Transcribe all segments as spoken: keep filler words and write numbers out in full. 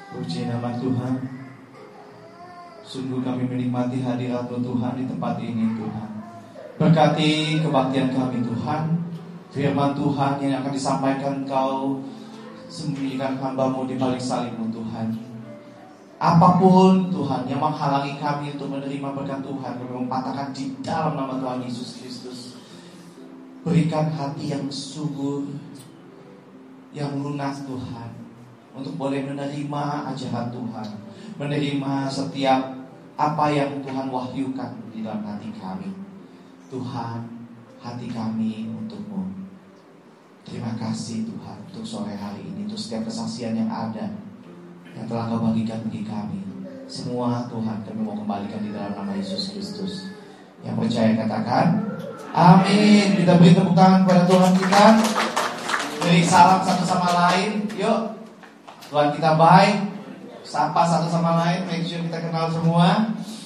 Puji nama Tuhan. Sungguh kami menikmati hadirat-Mu Tuhan di tempat ini Tuhan. Berkati kebaktian kami Tuhan. Firman Tuhan yang akan disampaikan Engkau, sembunyikan hamba-Mu di balik salib-Mu Tuhan. Apapun Tuhan yang menghalangi kami untuk menerima berkat Tuhan, kami mempatahkan di dalam nama Tuhan Yesus Kristus. Berikan hati yang subur, yang lunas Tuhan, untuk boleh menerima ajaran Tuhan, menerima setiap apa yang Tuhan wahyukan di dalam hati kami. Tuhan, hati kami untuk-Mu. Terima kasih Tuhan untuk sore hari ini, untuk setiap kesaksian yang ada, yang telah Kau bagikan bagi kami. Semua Tuhan kami mau kembalikan di dalam nama Yesus Kristus. Yang percaya katakan amin. Kita beri tepuk tangan kepada Tuhan kita. Beri salam satu sama lain. Yuk, Tuhan kita baik. Sapa satu sama lain. Make sure kita kenal semua.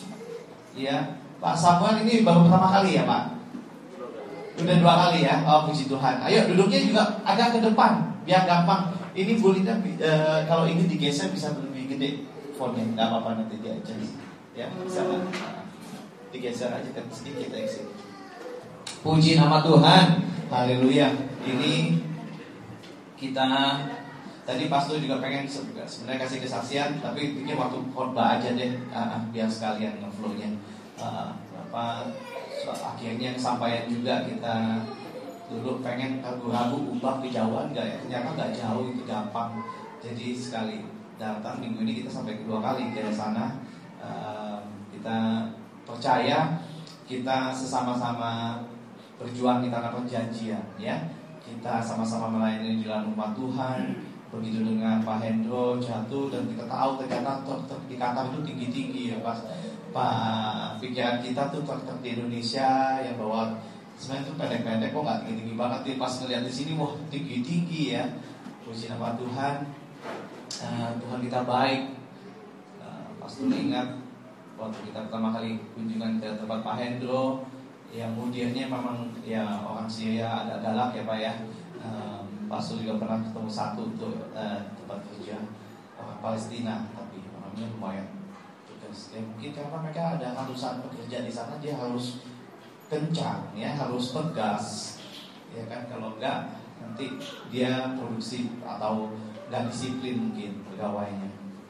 Ya, Pak Samuel ini baru pertama kali ya Pak? Udah dua kali ya. Oh puji Tuhan. Ayo duduknya juga agak ke depan biar gampang. Ini Bu Linda, e, kalau ini digeser bisa lebih gede fontnya. Gak apa-apa, nanti dia aja. Ya, bisa kan? Digeser aja kan sedikit exit. Puji nama Tuhan. Haleluya. Ini kita tadi pastor juga pengen sebenarnya kasih kesaksian, tapi pikir waktu khotbah aja deh, uh, biar sekalian ngeflow-nya. Uh, apa so, akhirnya kesampaian juga kita dulu pengen ragu-ragu ubah kejauhan enggak ya, ternyata enggak jauh, itu gampang. Jadi sekali datang minggu ini kita sampai kedua kali ke sana. Uh, kita percaya kita sesama-sama berjuang di tanah perjanjian ya. Kita sama-sama melayani di dalam rumah Tuhan. Begitu dengan Pak Hendro jatuh dan kita tahu ternyata di Qatar itu tinggi-tinggi ya Pak. Pak pikiran kita tuh tetap di Indonesia yang bawa sebenarnya itu pendek-pendek kok nggak tinggi-tinggi banget. Tapi pas ngeliat di sini wah tinggi-tinggi ya. Puji nama Tuhan. Uh, Tuhan kita baik. Uh, Pastor ingat waktu kita pertama kali kunjungan ke tempat Pak Hendro, yang mudirnya memang ya orang Syria agak galak ya Pak ya. Um, Pastor juga pernah ketemu satu untuk uh, tempat kerja orang Palestina, tapi orangnya lumayan tegas. Ya, mungkin karena mereka ada ratusan pekerja di sana, dia harus kencang ya, harus tegas. Ya kan, kalau enggak nanti dia produksi atau enggak disiplin mungkin pegawainya.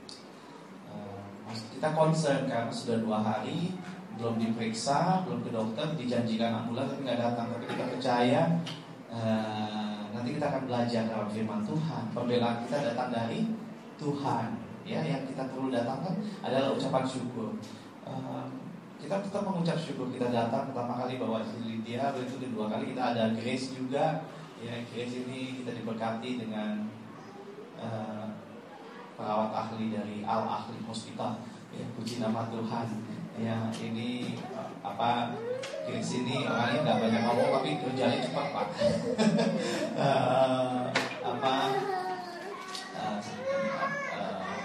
Uh, kita concern karena sudah dua hari belum diperiksa, belum ke dokter, dijanjikan ambulan tapi nggak datang. Tapi kita percaya uh, nanti kita akan belajar dalam firman Tuhan. Pembelaan kita datang dari Tuhan. Ya, yang kita perlu datangkan adalah ucapan syukur. Uh, kita tetap mengucap syukur. Kita datang pertama kali bawa Lydia, itu kedua kali kita ada Grace juga. Ya, Grace ini kita diberkati dengan uh, perawat ahli dari Al Ahli Hospital. Ya, puji nama Tuhan. Ya, ini apa di sini orangnya nggak banyak ngomong tapi kerjanya cepat Pak. uh, apa uh, uh,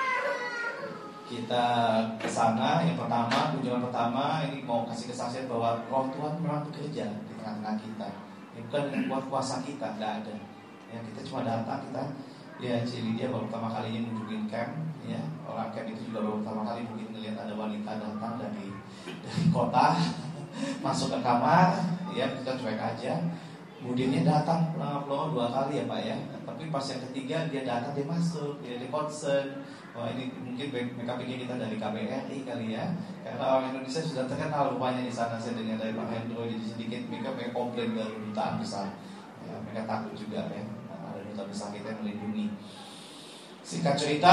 kita ke sana yang pertama, kunjungan pertama ini mau kasih kesaksian bahwa Roh Tuhan memang bekerja di tengah-tengah kita. Ya, bukan dengan kuat kuasa kita, nggak ada. Ya, kita cuma datang, kita ya jadi dia baru pertama kalinya nunjukin camp. Ya, orang camp itu juga baru pertama kali mungkin ngelihat ada wanita datang dari dari kota masuk ke kamar, ya kita cuek aja. Kemudiannya datang pelongo dua kali ya Pak ya. Tapi pas yang ketiga dia datang, dia masuk, dia di concern. Wah ini mungkin mereka pikir kita dari K B R I kali ya. Karena orang Indonesia sudah terkenal rupanya di sana. Saya dengar dari Pak Hendro, jadi sedikit mereka mereka komplain dari dutaan besar. Ya, mereka takut juga ya. Ada duta besar kita yang melindungi. Singkat cerita,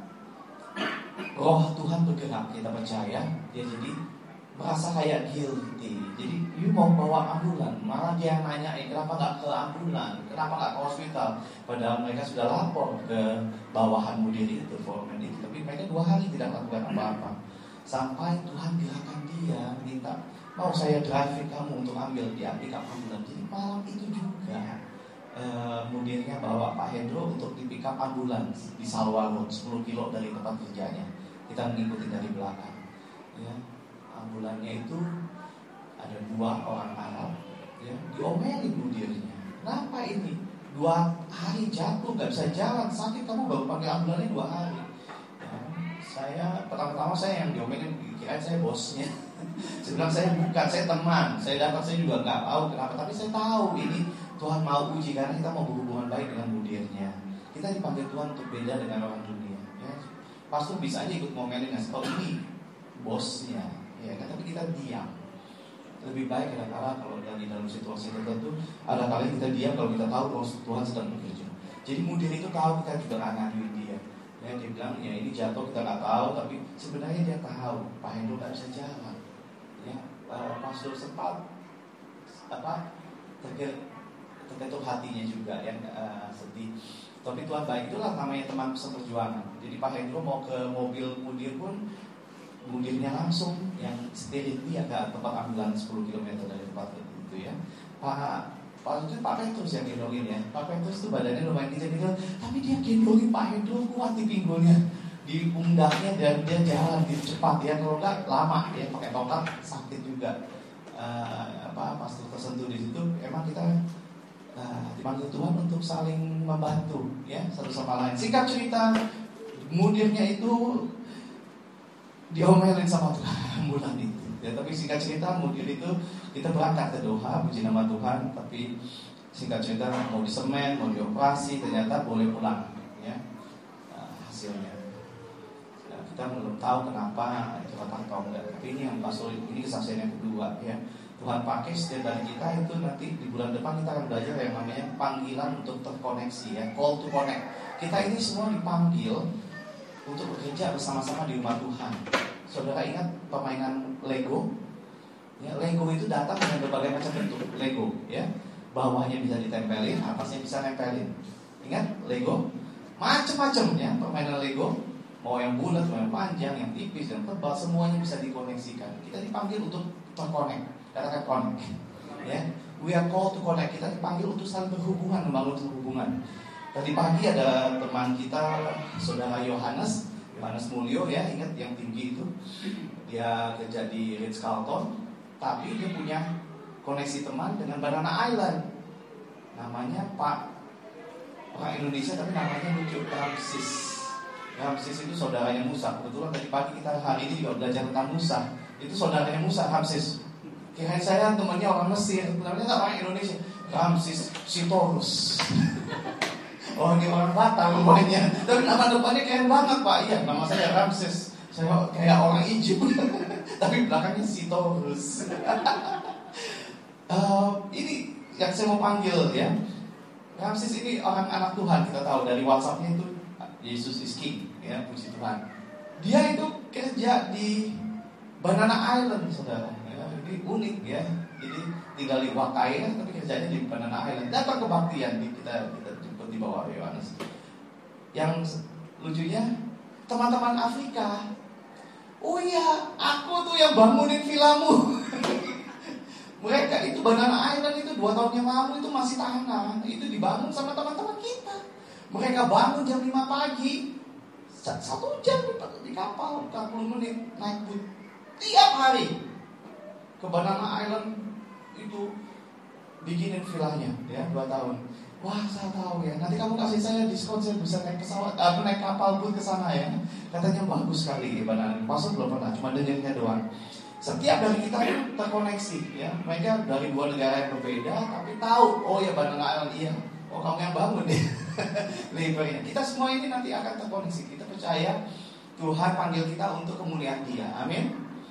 Roh Tuhan bergerak, kita percaya. Dia jadi merasa kayak guilty. Jadi you mau bawa ambulan, malah dia nanya, eh, kenapa gak ke ambulan, kenapa gak ke hospital. Padahal mereka sudah lapor ke bawahan mudir itu, foreman itu. Tapi mereka dua hari tidak lakukan apa-apa. Sampai Tuhan gerakan dia, minta, mau saya driving kamu untuk ambil dia, pick up ambulan. Jadi malam itu juga uh, mudirnya bawa Pak Hendro untuk di pick up ambulans di Salwa Road, sepuluh kilo dari tempat kerjanya. Kita mengikuti dari belakang. Ya, ambulannya itu ada dua orang Arab, ya, diomelin mudirnya. Kenapa ini? Dua hari jatuh, nggak bisa jalan, sakit, kamu baru pakai ambulannya dua hari. Saya pertama-tama saya yang diomelin, kira saya bosnya. Saya bilang saya bukan, saya teman. Saya dapat, saya juga nggak tahu kenapa, tapi saya tahu ini Tuhan mau uji karena kita mau berhubungan baik dengan mudirnya. Kita dipanggil Tuhan untuk beda dengan orang dunia. Ya. Pastor bisa aja ikut ngomelin, ngasih tahu ini bosnya, ya kan? Tapi kita diam. Lebih baik kadang-kadang kalau dari dalam situasi tertentu, ada kali kita diam kalau kita tahu kalau Tuhan sedang bekerja. Jadi mudir itu tahu kita juga nggak ngaduin dia. Ya, dia bilang ya ini jatuh kita nggak tahu, tapi sebenarnya dia tahu Pak Hendro nggak bisa jalan. Ya, uh, pastor sempat apa tergetuk tergetuk hatinya juga yang uh, sedih. Tapi Tuhan baik, itulah namanya teman seperjuangan. Jadi Pak Hendro mau ke mobil mudir pun, mudirnya langsung yang setir dia ke tempat ambulan sepuluh kilometer dari tempat itu ya. Pak Pak itu Pak Petrus yang gendongin ya. Pak Petrus itu badannya lumayan kecil-kecil, tapi dia gendongin Pak Hendro kuat di pinggulnya, di pundaknya, dan dia jalan di cepat ya. Kalau enggak lama dia pakai tongkat sakit juga. Uh, apa pastor tersentuh di situ. Emang kita uh, dipanggil Tuhan untuk saling membantu ya satu sama lain. Singkat cerita, mudirnya itu diomelin sama Tuhan ambulan itu. Ya, tapi singkat cerita mudir itu kita berangkat ke Doha, puji nama Tuhan. Tapi singkat cerita mau disemen, mau dioperasi, ternyata boleh pulang ya nah, hasilnya. Nah, kita belum tahu kenapa itu atau enggak. Tapi ini yang pastor, ini kesaksian yang kedua ya. Tuhan pakai setiap dari kita itu nanti di bulan depan kita akan belajar yang namanya panggilan untuk terkoneksi ya, call to connect. Kita ini semua dipanggil untuk bekerja bersama-sama di rumah Tuhan. Saudara ingat permainan Lego? Ya, Lego itu datang dengan berbagai macam bentuk Lego, ya. Bawahnya bisa ditempelin, atasnya bisa nempelin. Ingat Lego? Macam-macam ya permainan Lego. Mau yang bulat, mau yang panjang, yang tipis, yang tebal, semuanya bisa dikoneksikan. Kita dipanggil untuk terkonek. Katakan connect. Ya, we are called to connect. Kita dipanggil untuk saling berhubungan, membangun hubungan. Tadi pagi ada teman kita, saudara Yohanes. Yohanes Mulyo ya, ingat yang tinggi itu. Dia kerja di Ritz Carlton, tapi dia punya koneksi teman dengan Banana Island. Namanya Pak, orang Indonesia tapi namanya lucu, Ramsis. Ramsis itu saudaranya Musa. Kebetulan tadi pagi kita hari ini juga belajar tentang Musa. Itu saudaranya Musa, Ramsis. Kirain saya temannya orang Mesir, sebenarnya orang Indonesia. Ramsis Sitorus. Oh ini orang Batak rumahnya. Tapi nama depannya keren banget Pak. Iya, nama saya Ramses. Saya kayak orang Egypt. Tapi belakangnya Sitorus. uh, Ini yang saya mau panggil ya. Ramses ini orang anak Tuhan. Kita tahu dari WhatsAppnya itu Yesus is King ya, puji Tuhan. Dia itu kerja di Banana Island, saudara ya, ini unik ya. Jadi tinggal di Wakai tapi kerjanya di Banana Island. Datang kebaktian di kita kita di bawah Yohanes. Yang lucunya teman-teman Afrika. Oh iya, aku tuh yang bangunin vilamu. Mereka itu Banana Island itu dua tahun yang lalu itu masih tanah. Itu dibangun sama teman-teman kita. Mereka bangun jam lima pagi. Satu jam di kapal empat puluh menit naik boot. Tiap hari ke Banana Island itu bikinin vilanya ya dua tahun. Wah saya tahu ya, nanti kamu kasih saya diskon, saya bisa naik pesawat, uh, naik kapal pun ke sana ya. Katanya bagus sekali Banana. Pastor belum pernah, cuma dengarnya doang. Setiap dari kita itu terkoneksi ya. Mereka dari dua negara yang berbeda, tapi tahu, oh ya Banana Island iya. Oh kamu yang bangun ya. Lebarnya. Kita semua ini nanti akan terkoneksi. Kita percaya Tuhan panggil kita untuk kemuliaan Dia. Amin.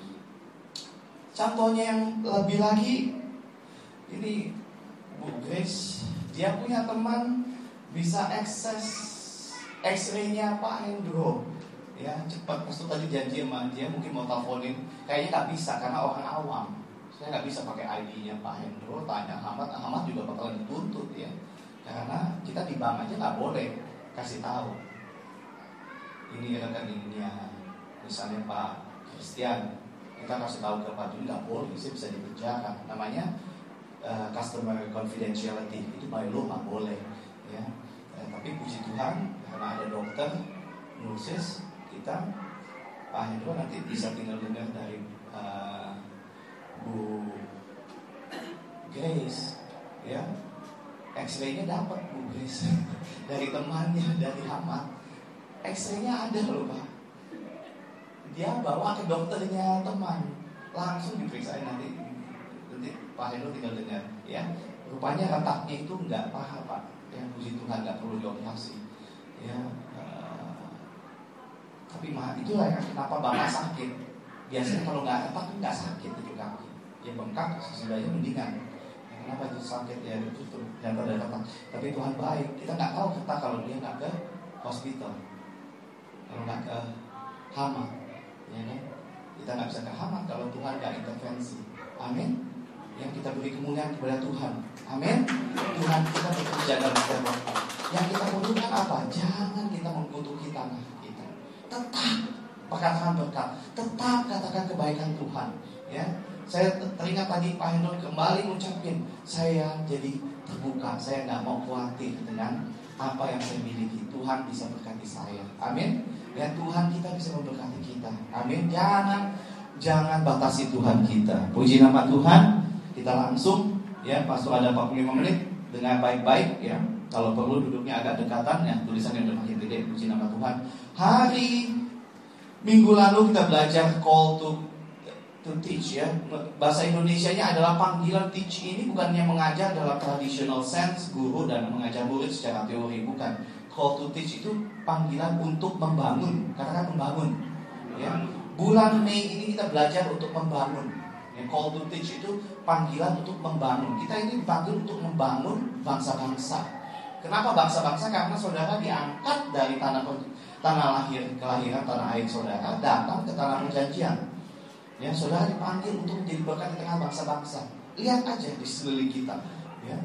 Contohnya yang lebih lagi, ini Bu Grace. Dia punya teman bisa akses X-ray-nya Pak Hendro. Ya, cepat. Pastor tadi janji sama dia mungkin mau teleponin. Kayaknya nggak bisa karena orang awam. Saya nggak bisa pakai I D-nya Pak Hendro. Tanya Ahmad, Ahmad juga bakalan dituntut ya. Karena kita di bank aja nggak boleh kasih tahu. Ini rekeningnya, misalnya Pak Christian, kita kasih tahu ke Pak Juni nggak boleh, bisa bisa dipenjara. Namanya Uh, customer confidentiality, itu by law nggak boleh ya. Uh, tapi puji Tuhan karena ada dokter, nurses, kita Pak Hendro nanti bisa tinggal dengar dari uh, Bu Grace ya. X-ray-nya dapat Bu Grace dari temannya, dari Ahmad. X-ray-nya ada loh Pak. dia bawa ke dokternya teman, langsung diperiksa nanti. Nanti Pak Hendo tinggal dengar, ya. Rupanya retaknya itu nggak paha Pak, ya puji Tuhan nggak perlu dioperasi, ya. Uh, tapi mah itulah ya kenapa bapak sakit. Biasanya kalau nggak retak nggak sakit itu kaki, ya bengkak sesudahnya mendingan. Ya, kenapa itu sakit ya itu ternyata ada retak. Tapi Tuhan baik, kita nggak tahu retak kalau dia nggak ke hospital, kalau nggak ke hama, ya kan? Kita nggak bisa ke hama kalau Tuhan nggak intervensi. Amin. Yang kita beri kemuliaan kepada Tuhan. Amin. Tuhan kita bekerja dalam setiap waktu. Yang kita butuhkan apa? Jangan kita mengutuki tanah kita. Tetap perkataan berkat. Tetap katakan kebaikan Tuhan. Ya, saya teringat tadi Pak Hendro kembali mengucapkan, saya jadi terbuka. Saya nggak mau khawatir dengan apa yang saya miliki. Tuhan bisa berkati saya. Amin. Dan Tuhan kita bisa memberkati kita. Amin. Jangan jangan batasi Tuhan kita. Puji nama Tuhan. Kita langsung, ya, pastor ada empat puluh lima menit dengan baik-baik, ya. Kalau perlu duduknya agak dekatan, ya. Tulisannya udah makin gede. Puji nama Tuhan. Hari minggu lalu kita belajar call to to teach, ya. Bahasa Indonesianya adalah panggilan. Teach ini bukannya mengajar dalam traditional sense, guru dan mengajar murid secara teori, bukan. Call to teach itu panggilan untuk membangun. Katakan membangun, ya. Bulan Mei ini kita belajar untuk membangun. Yang call to teach itu panggilan untuk membangun. Kita ini dipanggil untuk membangun bangsa-bangsa. Kenapa bangsa-bangsa? Karena saudara diangkat dari tanah tanah lahir, kelahiran tanah air saudara, datang ke tanah perjanjian. Ya, saudara dipanggil untuk menjadi berkat di tengah bangsa-bangsa. Lihat aja di sekeliling kita. Ya,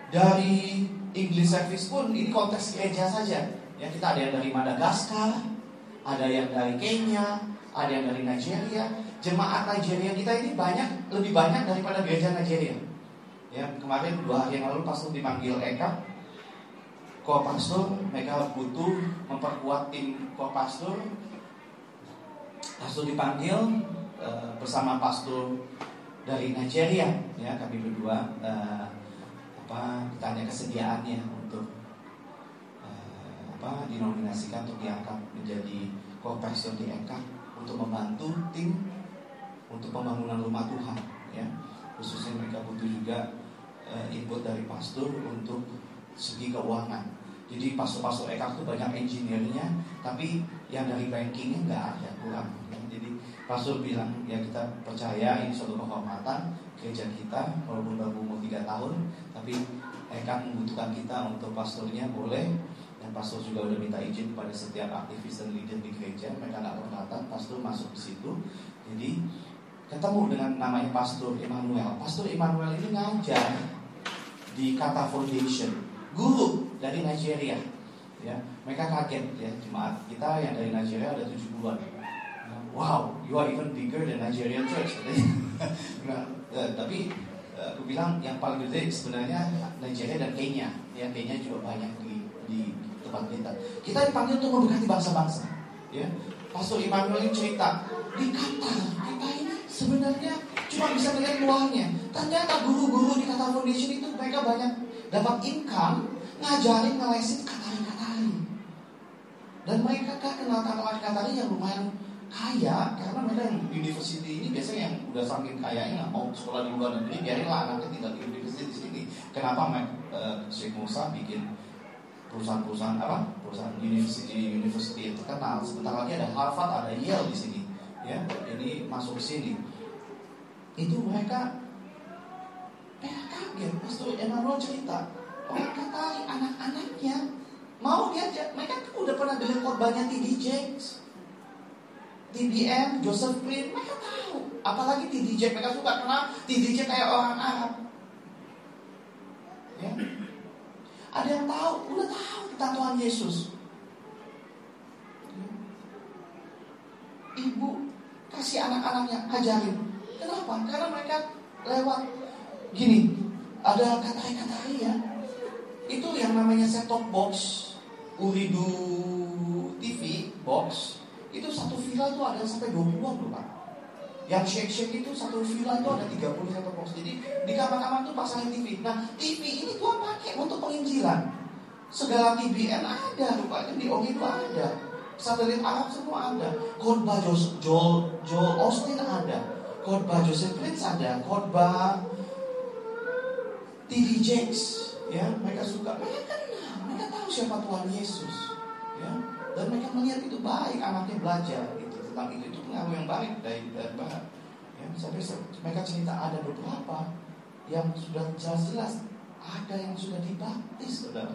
dari English Service pun ini konteks gereja saja. Ya, kita ada yang dari Madagaskar, ada yang dari Kenya, ada yang dari Nigeria. Jemaat Nigeria kita ini banyak, lebih banyak daripada gereja Nigeria. Ya, kemarin dua hari yang lalu pastor dipanggil Eka, co-pastor, mereka butuh memperkuat tim co-pastor. Pastor dipanggil uh, bersama pastor dari Nigeria. Ya, kami berdua uh, apa tanya kesediaannya untuk uh, apa dinominasikan untuk diangkat menjadi co-pastor di Eka untuk membantu tim untuk pembangunan rumah Tuhan, ya. Khususnya mereka butuh juga uh, input dari pastor untuk segi keuangan. Jadi pastor-pastor Eka itu banyak engineer-nya, tapi yang dari bankingnya nggak ada, kurang. Ya. Jadi pastor bilang, ya kita percaya ini suatu kehormatan gereja kita, walaupun baru umur tiga tahun, tapi Eka membutuhkan kita untuk pastornya, boleh. Dan pastor juga udah minta izin kepada setiap aktivis dan leader di gereja, mereka nggak keberatan, pastor masuk di situ. Jadi ketemu dengan namanya Pastor Emmanuel. Pastor Emmanuel ini ngajar di Kata Foundation, guru dari Nigeria. Ya, mereka kaget, ya, jemaat kita yang dari Nigeria ada tujuh puluhan. Wow, you are even bigger than Nigerian church. Nah, eh, tapi eh, aku bilang yang paling gede sebenarnya Nigeria dan Kenya. Ya, Kenya juga banyak di di tempat kita. Kita dipanggil untuk memberkati bangsa-bangsa. Ya, Pastor Emmanuel ini cerita di Qatar kita ini sebenarnya cuma bisa melihat luarnya. Ternyata guru-guru di Kata Foundation itu mereka banyak dapat income ngajarin ngelesin Katari-Katari. Dan mereka kan kenal Katari-Katari yang lumayan kaya, karena mereka yang university ini biasanya yang udah saking kayanya nggak mau sekolah di luar negeri, biarinlah anaknya tinggal di university di sini. Kenapa uh, Sheikh Musa bikin perusahaan-perusahaan apa? Perusahaan university university yang terkenal. Sebentar lagi ada Harvard, ada Yale di sini. Ya, ini masuk ke sini. Itu mereka mereka kaget. Pastor Emmanuel cerita, orang Katari anak-anaknya mau diajak. Mereka tuh udah pernah dengar khotbahnya T D Jakes, T B M, Joseph Green, mereka tahu. Apalagi T D Jakes, mereka suka kenal T D Jakes kayak orang Arab. Ya. Ada yang tahu, udah tahu tentang Tuhan Yesus. Ibu kasih anak-anaknya, ajarin. Kenapa? Karena mereka lewat gini, ada Katari-Katari ya. Itu yang namanya set-top box, Uridu T V box. Itu satu villa itu ada sampai dua puluhan loh Pak. Yang shake-shake itu satu villa itu ada tiga puluh set-top box. Jadi di kamar-kamar itu pasangin T V. Nah, T V ini Tuhan pakai untuk penginjilan. Segala T B N ada rupanya, di O G itu ada. Satelit Arab semua ada. Khotbah Joel, Joel Osteen ada. Khotbah Joseph Prince ada. Khotbah T D Jakes, ya, mereka suka, mereka kenal, mereka tahu siapa Tuhan Yesus, ya, dan mereka melihat itu baik anaknya belajar itu tentang itu, itu pengaruh yang baik dari dari barat. Ya, sampai mereka cerita ada beberapa yang sudah jelas-jelas ada yang sudah dibaptis, saudara.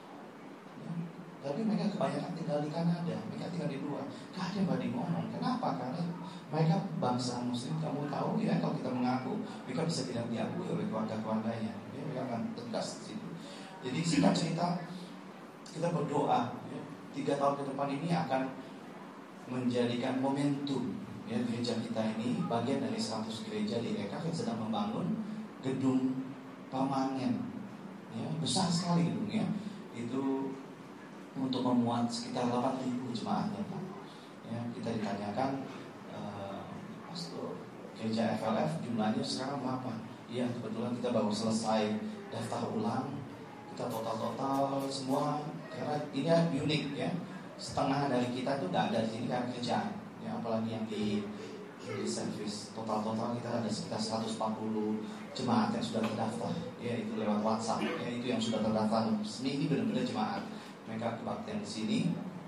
Ya, tapi mereka kebanyakan tinggal di Kanada, mereka tinggal di luar. Gak ada yang berani ngomong. Kenapa? Karena mereka bangsa Muslim. Kamu tahu ya, kalau kita mengaku, mereka bisa tidak diakui oleh keluarga-keluarganya. Ya, mereka akan tegas di situ. Jadi singkat cerita, kita berdoa. Ya, tiga tahun ke depan ini akan menjadikan momentum. Ya, gereja kita ini bagian dari seratus gereja di E K yang sedang membangun gedung permanen, ya, besar sekali gedungnya. Itu untuk memuat sekitar delapan ribu jemaatnya, Pak. Ya, kita ditanyakan, uh, pastor, gereja F L F jumlahnya sekarang berapa? Iya, kebetulan kita baru selesai daftar ulang. Kita total-total semua, karena ini unik ya. Setengah dari kita tuh nggak ada di sini karena kerjaan. Ya, apalagi yang di, di service total-total kita ada sekitar seratus empat puluh jemaat yang sudah terdaftar. Ya, itu lewat WhatsApp. Ya, itu yang sudah terdaftar. Sini ini benar-benar jemaat. Mereka kebaktian di sini.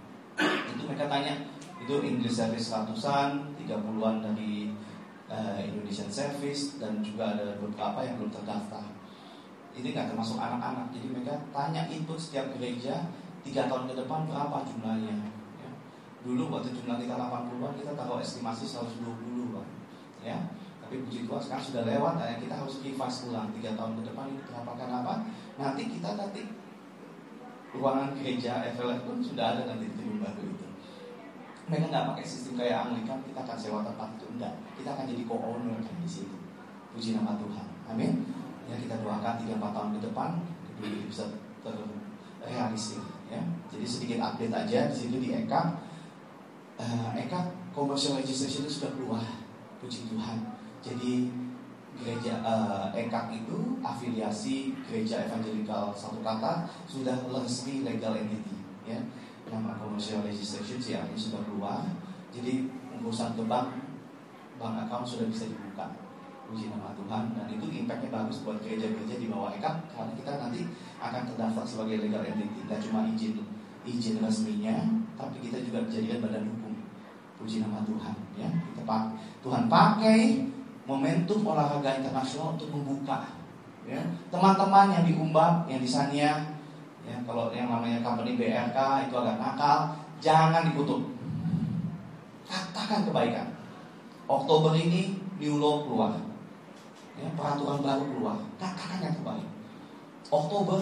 Itu mereka tanya, itu English service seratusan, tiga puluhan dari uh, Indonesian service, dan juga ada beberapa yang belum terdaftar. Ini nggak termasuk anak-anak. Jadi mereka tanya input setiap gereja tiga tahun ke depan berapa jumlahnya. Ya. Dulu waktu jumlah kita delapan puluhan, kita taruh estimasi seratus dua puluh, Pak. Ya. Tapi puji Tuhan sekarang sudah lewat, ya, kita harus revise ulang tiga tahun ke depan ini berapa. Kenapa? Nanti kita nanti ruangan gereja F L F pun sudah ada nanti di gedung baru itu. Mereka nggak pakai sistem kayak Anglikan, kita akan sewa tempat itu, enggak. Kita akan jadi co-owner kan di situ. Puji nama Tuhan. Amin. Ya, kita doakan tiga empat tahun ke depan gedung ini bisa terrealisir. Ya, jadi sedikit update aja di situ di E K. Uh, E K commercial registration itu sudah keluar. Puji Tuhan. Jadi gereja uh, E K itu afiliasi gereja evangelical satu kata sudah resmi legal entity, ya. Nama commercial registration sih artinya sudah keluar. Jadi urusan ke bank, bank account sudah bisa dibuka. Puji nama Tuhan. Dan itu impactnya bagus buat gereja-gereja di bawah E K, karena kita nanti akan terdaftar sebagai legal entity. Tidak cuma izin izin resminya, tapi kita juga dijadikan badan hukum. Puji nama Tuhan, ya. Kita pak Tuhan pakai momentum olahraga internasional untuk membuka, ya, teman-teman yang di Umbak, yang di Sania, ya, kalau yang namanya company B R K itu agak nakal, jangan dikutuk. Katakan kebaikan. Oktober ini new law keluar, ya, peraturan baru keluar. Katakan yang terbaik. Oktober,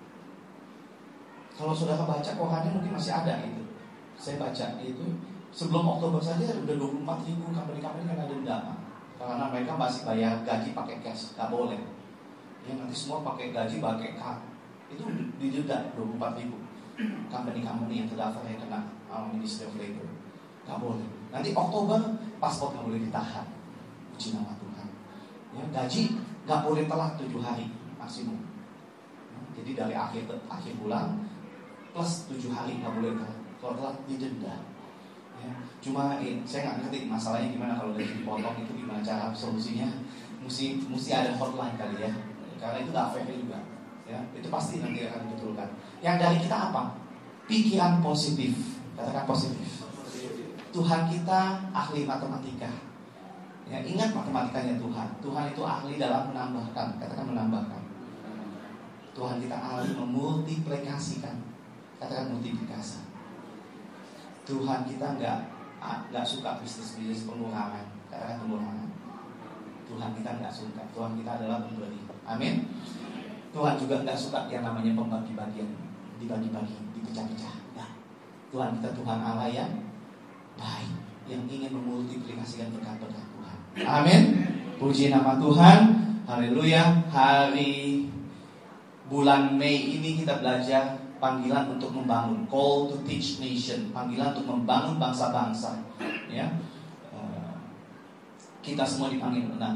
kalau saudara baca korannya mungkin masih ada itu. Saya baca itu sebelum Oktober saja udah dua puluh empat ribu company-company kan ada denda, karena mereka masih bayar gaji pakai cash, nggak boleh. Ya, nanti semua pakai gaji pakai card. Itu didenda dua puluh empat ribu company-company yang terdaftar yang kena uh, Ministry of Labor. Nggak boleh. Nanti Oktober paspor nggak boleh ditahan. Puji nama Tuhan. Ya, gaji nggak boleh telat tujuh hari maksimum. Ya, jadi dari akhir akhir bulan plus tujuh hari nggak boleh telat. Kalau telat didenda. Ya, cuma eh, saya nggak ngerti masalahnya gimana kalau gaji dipotong itu gimana cara solusinya. Mesti mesti ada hotline kali ya, karena itu nggak fair juga. Ya, itu pasti nanti akan dibetulkan. Yang dari kita apa? Pikiran positif. Katakan positif. Tuhan kita ahli matematika. Ya, ingat matematikanya Tuhan. Tuhan itu ahli dalam menambahkan. Katakan menambahkan. Tuhan kita ahli memultiplikasikan. Katakan multiplikasi. Tuhan kita nggak nggak suka bisnis-bisnis pengurangan, karena pengurangan. Tuhan kita nggak suka. Tuhan kita adalah pemberi. Amin. Tuhan juga nggak suka yang namanya pembagi-bagian, dibagi-bagi, dipecah-pecah. Nah, Tuhan kita Tuhan Allah yang baik, yang ingin memultiplikasikan berkat-berkat Tuhan. Amin. Puji nama Tuhan. Haleluya. Hari bulan Mei ini kita belajar panggilan untuk membangun, call to teach nation, panggilan untuk membangun bangsa-bangsa. Ya, uh, kita semua dipanggil. Nah,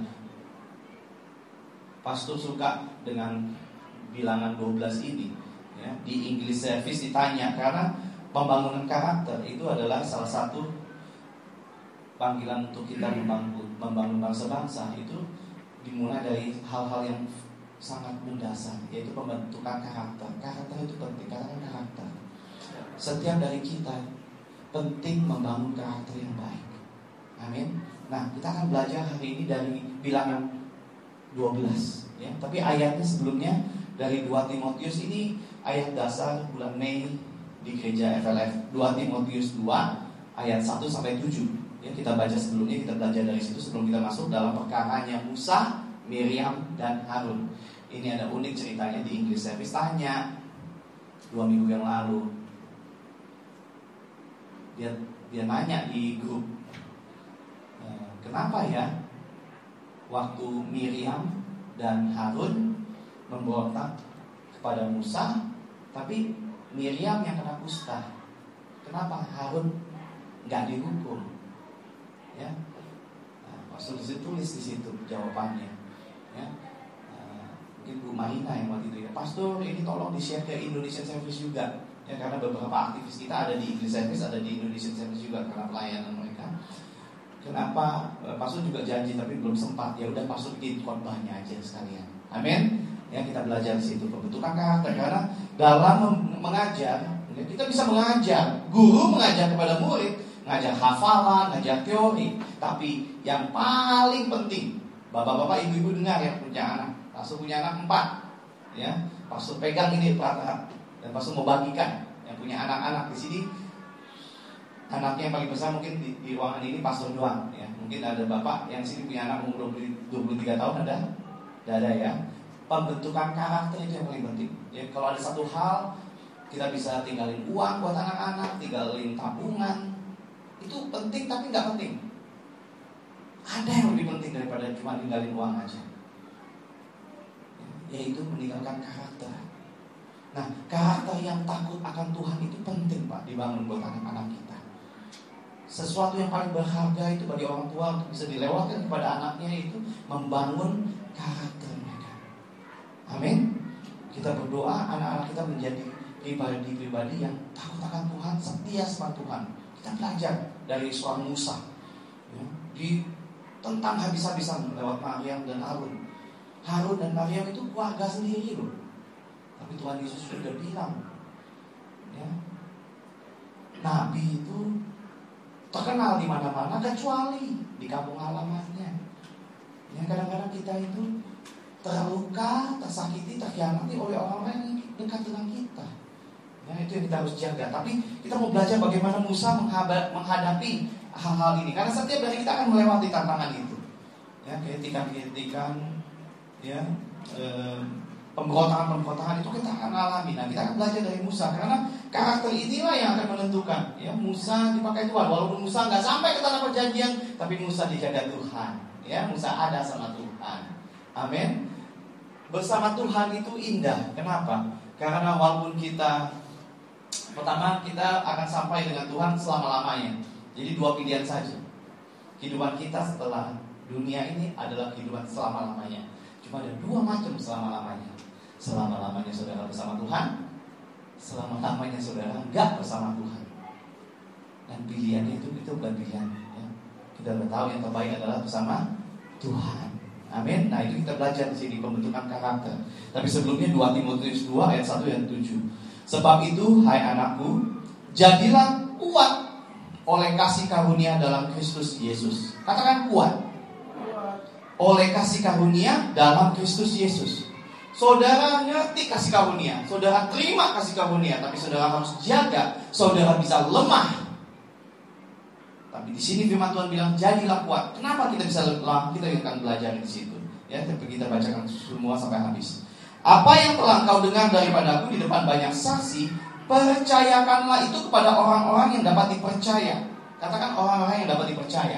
pastor suka dengan bilangan dua belas ini. Ya, di English service ditanya karena pembangunan karakter itu adalah salah satu panggilan untuk kita membangun, membangun bangsa-bangsa. Itu dimulai dari hal-hal yang sangat mendasar, yaitu pembentukan karakter. Karakter itu penting, karena karakter. Setiap dari kita penting membangun karakter yang baik. Amin. Nah, kita akan belajar hari ini dari Bilangan dua belas, ya. Tapi ayatnya sebelumnya dari dua Timotius, ini ayat dasar bulan Mei di gereja F L F. dua Timotius dua ayat satu sampai tujuh. Ya, kita baca sebelumnya, kita belajar dari situ sebelum kita masuk dalam perkaranya Musa, Miriam, dan Harun. Ini ada unik ceritanya di English Service. Tanya dua minggu yang lalu, dia dia nanya di grup, e, kenapa ya waktu Miriam dan Harun memberontak kepada Musa, tapi Miriam yang kena kusta, kenapa Harun nggak dihukum? Ya, nah, Pastor tulis di situ jawabannya. Ya, uh, mungkin Bu Marina yang waktu itu ya, Pastor ini tolong di-share ke Indonesian Service juga. Ya, karena beberapa aktivis kita ada di English Service, ada di Indonesian Service juga karena pelayanan mereka. Kenapa? Pastor juga janji tapi belum sempat. Ya udah, Pastor bikin khotbahnya aja sekalian. Amin. Ya, kita belajar di situ pembentukan karakter, karena dalam mengajar ya, kita bisa mengajar. Guru mengajar kepada murid, ngajar hafalan, ngajar teori. Tapi yang paling penting, bapak-bapak, ibu-ibu dengar yang punya anak. Pastor punya anak empat, ya. Pastor pegang ini perhatian, dan Pastor mau bagikan yang punya anak-anak di sini. Anaknya yang paling besar mungkin di, di ruangan ini Pastor doang, ya. Mungkin ada bapak yang sini punya anak umur dua puluh tiga tahun, ada? Tidak ada, ya. Pembentukan karakter itu yang paling penting. Ya, kalau ada satu hal, kita bisa tinggalin uang buat anak-anak, tinggalin tabungan. Itu penting tapi nggak penting. Ada yang lebih penting daripada cuma tinggalin uang aja, yaitu meninggalkan karakter. Nah, karakter yang takut akan Tuhan itu penting, Pak, dibangun buat anak-anak kita. Sesuatu yang paling berharga itu bagi orang tua untuk bisa dilewatkan kepada anaknya itu membangun karakter mereka. Amin. Kita berdoa anak-anak kita menjadi pribadi-pribadi yang takut akan Tuhan, setia sama Tuhan. Kita belajar dari seorang Musa, ya, ditentang habis-habisan lewat Maryam dan Harun. Harun dan Maryam itu keluarga sendiri loh. Tapi Tuhan Yesus sudah bilang, ya, Nabi itu terkenal di mana-mana kecuali di kampung halamannya. Ya, kadang-kadang kita itu terluka, tersakiti, terkhianati oleh orang-orang yang dekat dengan kita. Ya, itu yang kita harus jaga. Tapi kita mau belajar bagaimana Musa menghadapi hal-hal ini, karena setiap dari kita akan melewati tantangan itu. Ya, kritikan-kritikan, ya, eh, pemberontakan-pemberontakan itu kita akan alami. Nah, kita akan belajar dari Musa, karena karakter inilah yang akan menentukan. Ya, Musa dipakai Tuhan, walaupun Musa nggak sampai ke tanah perjanjian, tapi Musa dijaga Tuhan. Ya, Musa ada sama Tuhan. Amin. Bersama Tuhan itu indah. Kenapa? Karena walaupun kita, pertama kita akan sampai dengan Tuhan selama-lamanya. Jadi dua pilihan saja. Kehidupan kita setelah dunia ini adalah kehidupan selama-lamanya. Cuma ada dua macam selama-lamanya. Selama-lamanya saudara bersama Tuhan, selama-lamanya saudara enggak bersama Tuhan. Dan pilihannya itu itu bukan pilihan, ya. Kita udah tahu yang terbaik adalah bersama Tuhan. Amin. Nah, itu kita belajar di sini pembentukan karakter. Tapi sebelumnya dua Timotius dua ayat satu dan tujuh. Sebab itu, hai anakku, jadilah kuat oleh kasih karunia dalam Kristus Yesus. Katakan kuat. Oleh kasih karunia dalam Kristus Yesus. Saudara ngerti kasih karunia, saudara terima kasih karunia, tapi saudara harus jaga, saudara bisa lemah. Tapi di sini firman Tuhan bilang jadilah kuat. Kenapa kita bisa lemah? Kita akan belajar di situ. Ya, tapi kita bacakan semua sampai habis. Apa yang telah engkau dengar daripadaku di depan banyak saksi, percayakanlah itu kepada orang-orang yang dapat dipercaya. Katakan orang-orang yang dapat dipercaya.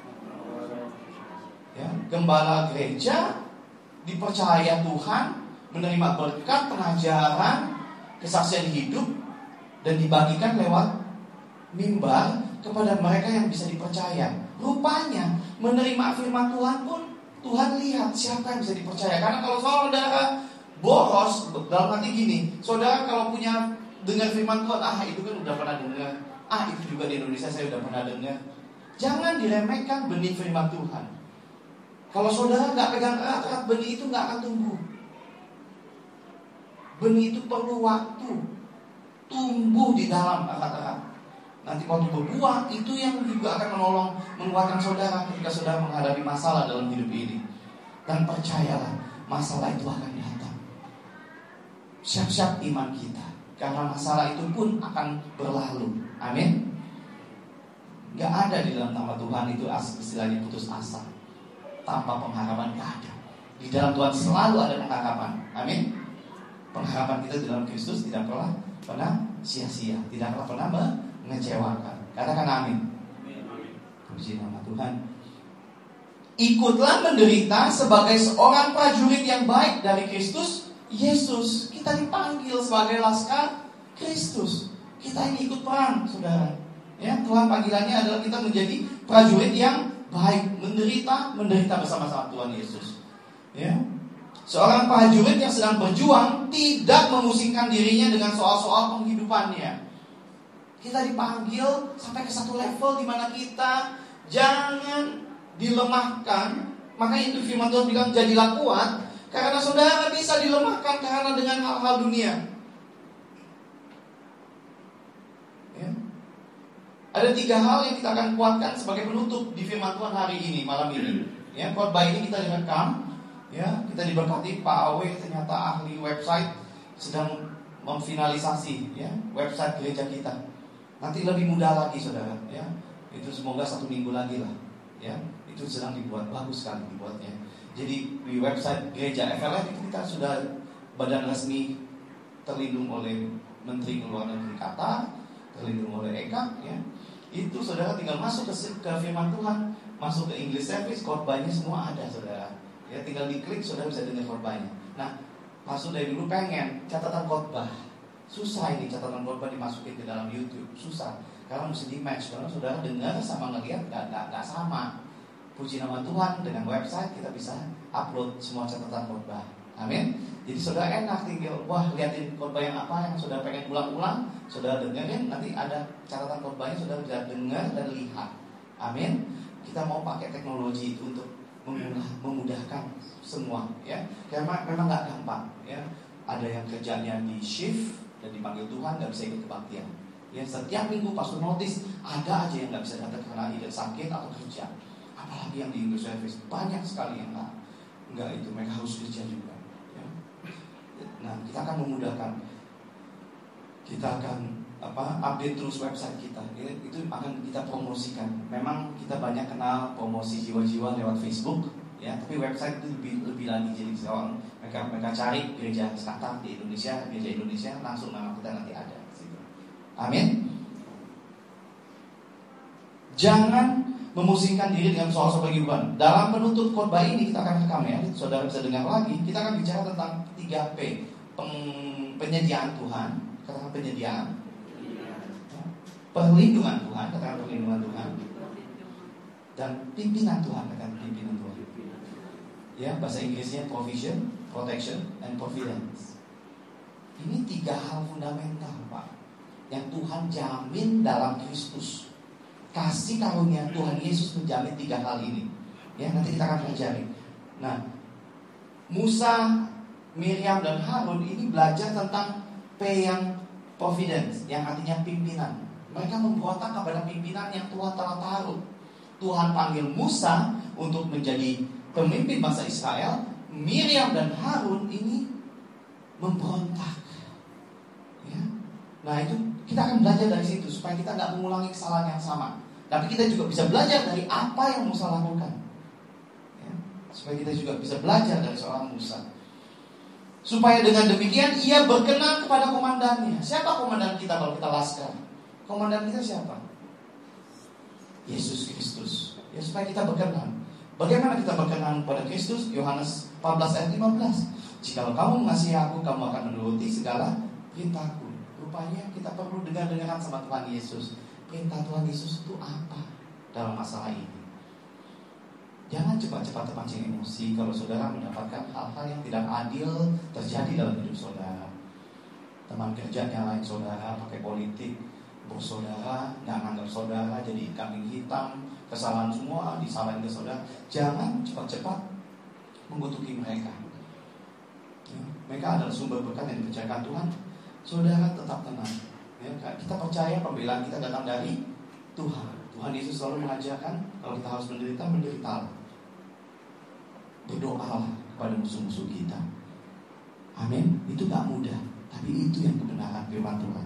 Ya, gembala gereja dipercaya Tuhan menerima berkat pengajaran, kesaksian hidup, dan dibagikan lewat mimbar kepada mereka yang bisa dipercaya. Rupanya menerima firman Tuhan pun Tuhan lihat siapa yang bisa dipercaya. Karena kalau saudara boros, dalam arti gini, saudara kalau punya dengar firman Tuhan, ah itu kan udah pernah dengar, ah itu juga di Indonesia saya udah pernah dengar. Jangan diremehkan benih firman Tuhan. Kalau saudara nggak pegang erat-erat, benih itu nggak akan tumbuh. Benih itu perlu waktu tumbuh di dalam erat-erat. Nanti waktu berbuah, itu yang juga akan menolong menguatkan saudara ketika saudara menghadapi masalah dalam hidup ini. Dan percayalah, masalah itu akan datang. Siap-siap iman kita, karena masalah itu pun akan berlalu. Amin. Gak ada di dalam nama Tuhan itu istilahnya putus asa. Tanpa pengharapan gak ada. Di dalam Tuhan selalu ada pengharapan. Amin. Pengharapan kita di dalam Kristus tidak pernah pernah sia-sia, tidak pernah mengecewakan. Katakan amin. Puji nama Tuhan. Ikutlah menderita sebagai seorang prajurit yang baik dari Kristus Yesus. Kita dipanggil sebagai laskar Kristus. Kita ini ikut perang, saudara. Ya, Tuhan panggilannya adalah kita menjadi prajurit yang baik, menderita, menderita bersama-sama Tuhan Yesus. Ya. Seorang prajurit yang sedang berjuang tidak memusingkan dirinya dengan soal-soal penghidupannya. Kita dipanggil sampai ke satu level di mana kita jangan dilemahkan. Makanya itu firman Tuhan bilang jadilah kuat, karena saudara bisa dilemahkan karena dengan hal-hal dunia. Ya. Ada tiga hal yang kita akan kuatkan sebagai penutup di firman Tuhan hari ini, malam ini. Ya, khotbah ini kita direkam. Ya, kita diberkati Pak Awe, ternyata ahli website, sedang memfinalisasi ya website gereja kita. Nanti lebih mudah lagi, saudara. Ya, itu semoga satu minggu lagi lah. Ya, itu sedang dibuat, bagus sekali dibuatnya. Jadi di website gereja F L F itu kita sudah badan resmi, terlindung oleh Menteri Luar Negeri Qatar, terlindung oleh E K A, ya. Itu saudara tinggal masuk ke, ke firman Tuhan, masuk ke English service, khotbahnya semua ada, saudara. Ya, tinggal diklik, saudara bisa dengar khotbahnya. Nah, Pastor dari dulu pengen catatan khotbah. Susah ini catatan khotbah dimasukin ke dalam YouTube, susah. Karena mesti di match, karena saudara dengar sama ngelihat gak, gak, gak sama. Puji nama Tuhan, dengan website kita bisa upload semua catatan khotbah. Amin. Jadi saudara enak tinggal, wah liatin khotbah yang apa yang saudara pengen ulang-ulang, saudara dengerin, nanti ada catatan khotbahnya, saudara bisa dengar dan lihat. Amin. Kita mau pakai teknologi itu untuk memudah, memudahkan semua, ya. Karena memang nggak gampang, ya. Ada yang kerjanya di shift dan dipanggil Tuhan nggak bisa ikut kebaktian. Ya, setiap minggu pastor notis ada aja yang nggak bisa datang karena either sakit atau kerja. Apalagi yang di English service banyak sekali yang nggak nggak itu, mereka harus kerja juga. Ya. Nah, kita akan memudahkan. Kita akan apa update terus website kita, ya, itu akan kita promosikan. Memang kita banyak kenal promosi jiwa-jiwa lewat Facebook, ya, tapi website itu lebih lebih lagi. Jadi seorang mereka mereka cari gereja Qatar di Indonesia, gereja Indonesia, langsung nama kita nanti ada. Amin. Jangan memusingkan diri dengan soal-soal kehidupan. Dalam penutup khotbah ini kita akan rekam, ya, saudara bisa dengar lagi. Kita akan bicara tentang tiga P, Peng, penyediaan Tuhan, katakan penyediaan. Perlindungan Tuhan, katakan perlindungan Tuhan. Dan pimpinan Tuhan, katakan pimpinan Tuhan. Ya, bahasa Inggrisnya provision, protection, and providence. Ini tiga hal fundamental, Pak, yang Tuhan jamin dalam Kristus. Kasih karunia Tuhan Yesus menjamin tiga hal ini. Ya, nanti kita akan pelajari. Nah, Musa, Miriam, dan Harun ini belajar tentang P yang providence, yang artinya pimpinan. Mereka memberontak kepada pimpinan yang Tuhan telah taruh. Tuhan panggil Musa untuk menjadi pemimpin bangsa Israel. Miriam dan Harun ini memberontak. Ya. Nah, itu kita akan belajar dari situ supaya kita tidak mengulangi kesalahan yang sama. Tapi kita juga bisa belajar dari apa yang Musa lakukan. Ya. Supaya kita juga bisa belajar dari seorang Musa. Supaya dengan demikian ia berkenan kepada komandannya. Siapa komandan kita kalau kita laskar? Komandan kita siapa? Yesus Kristus. Ya, supaya kita berkenan. Bagaimana kita berkenan kepada Kristus? Yohanes empat belas ayat lima belas. Jikalau kamu mengasihi aku, kamu akan menuruti segala perintahku. Rupanya kita perlu dengar-dengaran sama Tuhan Yesus. Perintah Tuhan Yesus itu apa dalam masalah ini? Jangan cepat-cepat terpancing emosi kalau saudara mendapatkan hal-hal yang tidak adil terjadi dalam hidup saudara. Teman kerja nyalain saudara pakai politik, bos saudara nggak nganggap saudara jadi kambing hitam, kesalahan semua disalahin ke saudara. Jangan cepat-cepat mengutuki mereka. Ya, mereka adalah sumber berkat yang dipercayakan Tuhan. Saudara tetap tenang. Ya, kita percaya pembelaan kita datang dari Tuhan. Tuhan Yesus selalu mengajarkan kalau kita harus menderita, menderitalah. Berdoalah kepada musuh-musuh kita. Amin. Itu gak mudah, tapi itu yang kebenaran firman Tuhan.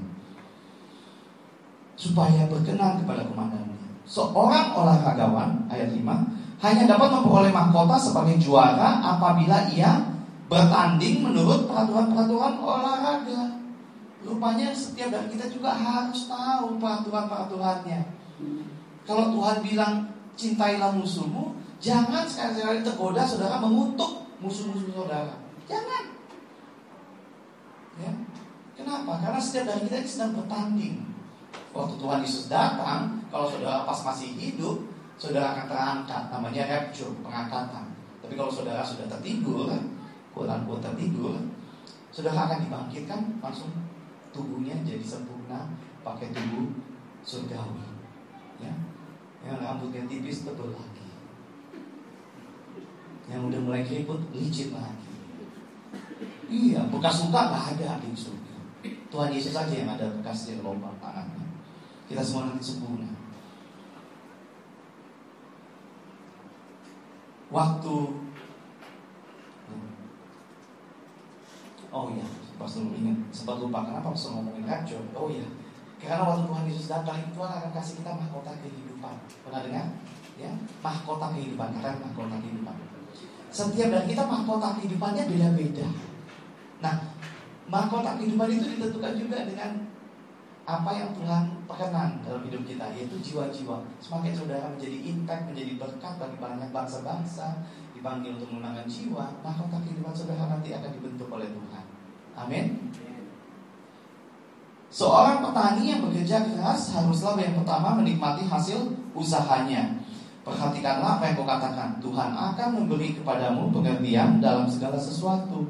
Supaya berkenan kepada komandannya. Seorang olahragawan, ayat lima, hanya dapat memperoleh mahkota sebagai juara apabila ia bertanding menurut peraturan-peraturan olahraga. Rupanya setiap dari kita juga harus tahu peraturan-peraturannya. Kalau Tuhan bilang cintailah musuhmu, jangan sekali-sekali tergoda saudara mengutuk musuh-musuh saudara. Jangan. Ya. Kenapa? Karena setiap dari kita ini sedang bertanding. Waktu Tuhan Yesus datang, kalau saudara pas masih hidup, saudara akan terangkat, namanya rapture, pengangkatan. Tapi kalau saudara sudah tertidur, quote-unquote tertidur, saudara akan dibangkitkan, langsung tubuhnya jadi sempurna, pakai tubuh surgawi. Ya. Yang rambutnya tipis tebal lagi, yang udah mulai keriput licin lagi. Iya, bekas luka gak ada di surga. Tuhan Yesus saja yang ada bekas di lubang tangannya. Kita semua nanti sempurna. Waktu Oh iya, Pastor ingat, sempat lupa kenapa Pastor ngomongin rapture. Oh iya, karena waktu Tuhan Yesus datang, Tuhan akan kasih kita mahkota kehidupan. Pernah dengar? Ya, mahkota kehidupan, kata mahkota kehidupan. Setiap dari kita mahkota kehidupannya beda-beda. Nah, mahkota kehidupan itu ditentukan juga dengan apa yang Tuhan perkenan dalam hidup kita, yaitu jiwa-jiwa. Semakin saudara menjadi impact, menjadi berkat bagi banyak bangsa-bangsa, dipanggil untuk menangkan jiwa, mahkota kehidupan saudara nanti akan dibentuk oleh Tuhan. Amin. Seorang petani yang bekerja keras haruslah yang pertama menikmati hasil usahanya. Perhatikanlah apa yang kau katakan. Tuhan akan memberi kepadamu pengertian dalam segala sesuatu.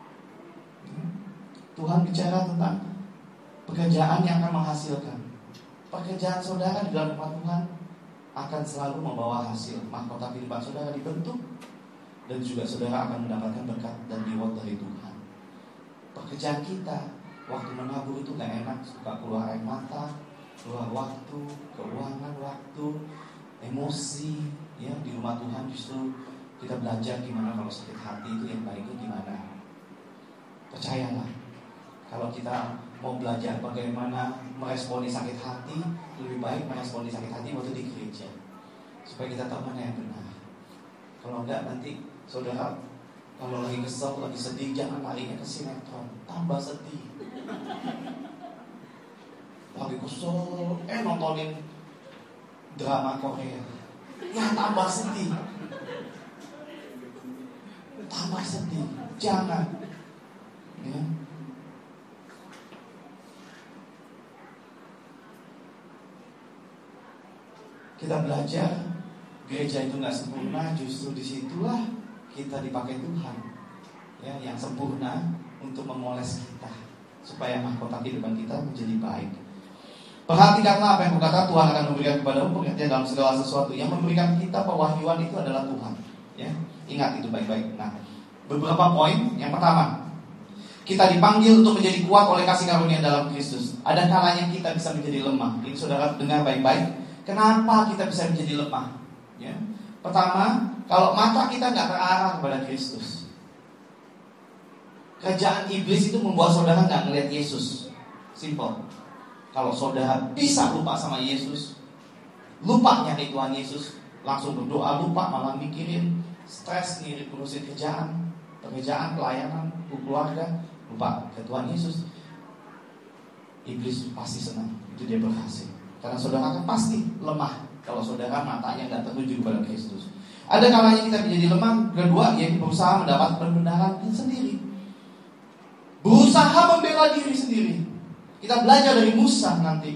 Tuhan bicara tentang pekerjaan yang akan menghasilkan. Pekerjaan saudara di dalam rumah Tuhan akan selalu membawa hasil. Mahkota kehidupan saudara dibentuk, dan juga saudara akan mendapatkan berkat dan reward dari Tuhan. Pekerjaan kita waktu menabur itu gak enak, suka keluar air mata, keluar waktu, keuangan waktu, emosi. Ya, di rumah Tuhan justru kita belajar gimana kalau sakit hati itu yang baiknya gimana. Percayalah, kalau kita mau belajar bagaimana meresponi sakit hati, lebih baik meresponi sakit hati waktu di gereja, supaya kita tahu mana yang benar. Kalau enggak nanti saudara kalau lagi kesel, lagi sedih, jangan larinya ke sinetron, tambah sedih. Lagi kesel, eh nontonin drama Korea, ya tambah sedih, tambah sedih. Jangan, ya. Kita belajar gereja itu nggak sempurna, justru disitulah kita dipakai Tuhan, ya, yang sempurna untuk memoles kita supaya mahkota kehidupan kita menjadi baik. Perhatikanlah apa yang kukatakan, Tuhan akan memberikan kepadamu pengertian dalam segala sesuatu. Yang memberikan kita pewahyuan itu adalah Tuhan, ya. Ingat itu baik-baik. Nah, beberapa poin. Yang pertama, kita dipanggil untuk menjadi kuat oleh kasih karunia dalam Kristus. Ada kalanya kita bisa menjadi lemah. Ini saudara dengar baik-baik. Kenapa kita bisa menjadi lemah? Ya. Pertama, kalau mata kita nggak terarah kepada Kristus. Kerjaan iblis itu membuat saudara nggak ngelihat Yesus. Simple. Kalau saudara bisa lupa sama Yesus, lupa nyari Tuhan Yesus, langsung berdoa lupa, malah mikirin stres, ngirit ngurusin kerjaan, pekerjaan, pelayanan, keluarga, lupa ke Tuhan Yesus, iblis pasti senang. Itu dia berhasil. Karena saudara akan pasti lemah kalau saudara matanya nggak tertuju kepada Kristus. Ada kalanya kita menjadi lemah. Kedua, yaitu berusaha mendapat pembenaran sendiri, berusaha membela diri sendiri. Kita belajar dari Musa nanti.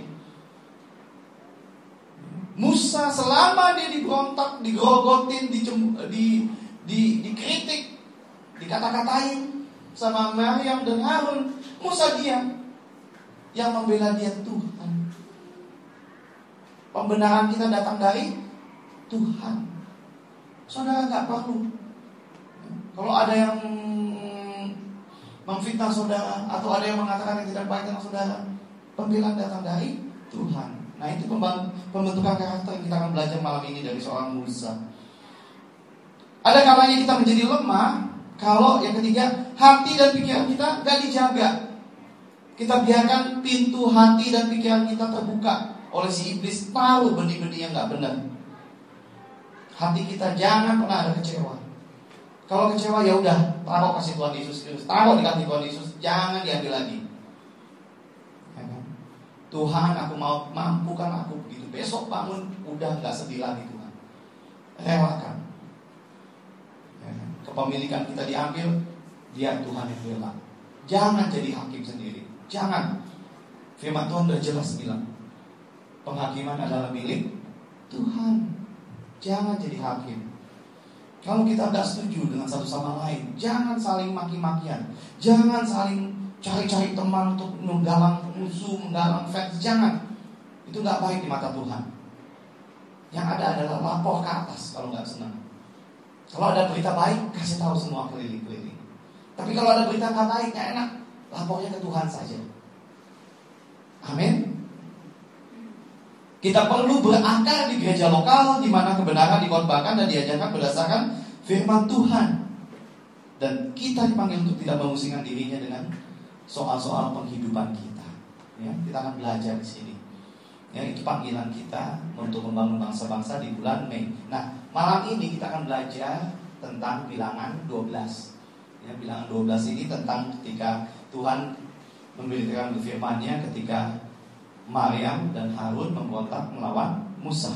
Musa selama dia diberontak, digrogotin, di, di, di, dikritik, dikata-katain sama Maryam dan Harun, Musa diam. Yang membela dia Tuhan. Pembenaran kita datang dari Tuhan. Saudara gak perlu. Kalau ada yang memfitnah saudara, atau ada yang mengatakan yang tidak baik tentang saudara, pembelaan datang dari Tuhan. Nah, itu pembentukan karakter yang kita akan belajar malam ini dari seorang Musa. Ada kalanya kita menjadi lemah kalau yang ketiga, hati dan pikiran kita gak dijaga. Kita biarkan pintu hati dan pikiran kita terbuka oleh si iblis, taruh benih-benih yang gak benar. Hati kita jangan pernah ada kecewa. Kalau kecewa ya udah, taruh kasih Tuhan Yesus Kristus, taruh di kaki Tuhan Yesus, jangan diambil lagi. Ya kan? Tuhan, aku mau mampukan aku begitu. Besok bangun udah nggak sedih lagi Tuhan. Relakan. Ya kan? Kepemilikan kita diambil, biar Tuhan yang bela. Jangan jadi hakim sendiri. Jangan. Firman Tuhan sudah jelas bilang, penghakiman adalah milik Tuhan. Jangan jadi hakim. Kalau kita tidak setuju dengan satu sama lain, jangan saling maki-makian, jangan saling cari-cari teman untuk menggalang musuh, menggalang fans. Jangan. Itu tidak baik di mata Tuhan. Yang ada adalah lapor ke atas kalau nggak senang. Kalau ada berita baik, kasih tahu semua keliling-keliling. Tapi kalau ada berita nggak baik, nggak enak, lapornya ke Tuhan saja. Amin. Kita perlu berakar di gereja lokal, di mana kebenaran dikhotbahkan dan diajarkan berdasarkan firman Tuhan. Dan kita dipanggil untuk tidak memusingkan dirinya dengan soal-soal penghidupan kita. Ya, kita akan belajar di sini. Ya, itu panggilan kita untuk membangun bangsa-bangsa di bulan Mei. Nah, malam ini kita akan belajar tentang bilangan dua belas. Ya, bilangan dua belas ini tentang ketika Tuhan memberitakan firman-Nya ketika Maryam dan Harun memberontak melawan Musa.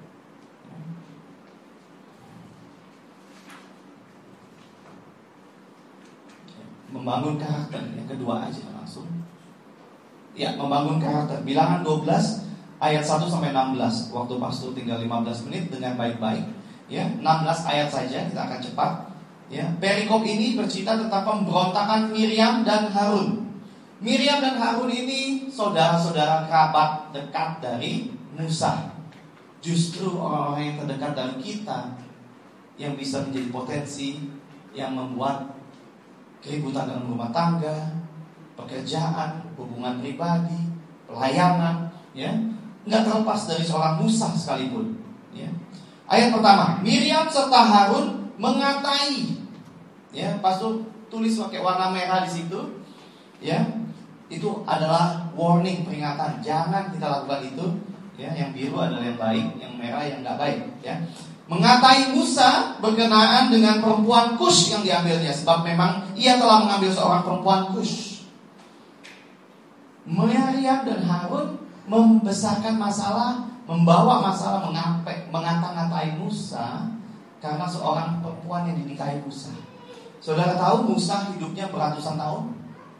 Membangun karakter, yang kedua aja langsung. Ya, membangun karakter. Bilangan dua belas ayat satu sampai enam belas. Waktu pastor tinggal lima belas menit, dengan baik-baik. Ya, enam belas ayat saja, kita akan cepat. Ya, perikop ini bercerita tentang pemberontakan Miriam dan Harun. Miriam dan Harun ini saudara-saudara kerabat dekat dari Musa. Justru orang-orang yang terdekat dari kita yang bisa menjadi potensi yang membuat keributan dalam rumah tangga, pekerjaan, hubungan pribadi, pelayanan, ya, nggak terlepas dari seorang Musa sekalipun. Ya. Ayat pertama, Miriam serta Harun mengatai. Ya, pastor tulis pakai warna merah di situ. Ya. Itu adalah warning, peringatan. Jangan kita lakukan itu. Ya, yang biru adalah yang baik, yang merah yang nggak baik. Ya, mengatai Musa berkenaan dengan perempuan Kush yang diambilnya, sebab memang ia telah mengambil seorang perempuan Kush. Miriam dan Harun membesarkan masalah, membawa masalah mengapek, mengata-ngatai Musa karena seorang perempuan yang dinikahi Musa. Saudara tahu Musa hidupnya beratusan tahun?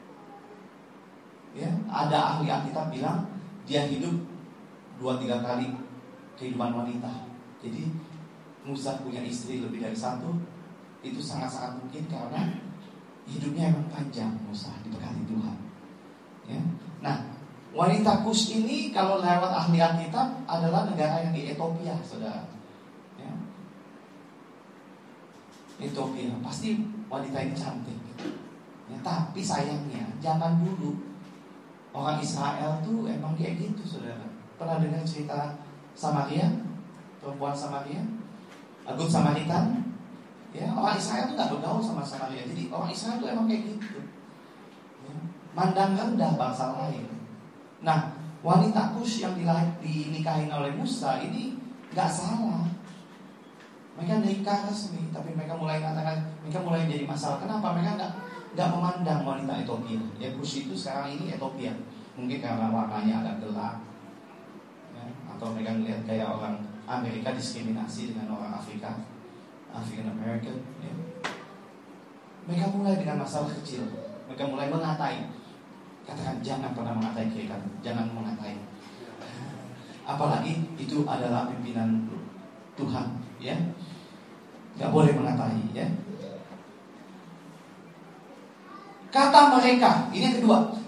Ya, ada ahli Alkitab bilang dia hidup dua tiga kali kehidupan wanita. Jadi Musa punya istri lebih dari satu. Itu sangat-sangat mungkin karena hidupnya emang panjang Musa, diberkati Tuhan. Ya. Nah, wanita Kush ini kalau lewat ahli Alkitab adalah negara yang di Ethiopia, saudara. Ya. Ethiopia, pasti wanita ini cantik. Ya, tapi sayangnya zaman dulu orang Israel tuh emang kayak gitu, saudara. Pernah dengar cerita Samaria, perempuan Samaria, Good Samaritan? Ya, orang Israel tuh nggak bergaul sama Samaria. Jadi orang Israel tuh emang kayak gitu. Ya, mandang rendah bangsa lain. Nah, wanita Kush yang dinikahin oleh Musa ini nggak salah. Mereka nikah resmi, tapi mereka mulai katakan, mereka mulai jadi masalah. Kenapa? Mereka nggak nggak memandang wanita Ethiopia. Ya, Kush itu sekarang ini Ethiopia. Mungkin karena warnanya agak gelap, ya, atau mereka melihat kayak orang Amerika diskriminasi dengan orang Afrika, African American. Ya. Mereka mulai dengan masalah kecil. Mereka mulai mengatai. Katakan jangan pernah mengatai kiri kanan, jangan mengatai. Apalagi itu adalah pimpinan Tuhan, ya. Gak boleh mengatai, ya. Kata mereka, ini yang kedua.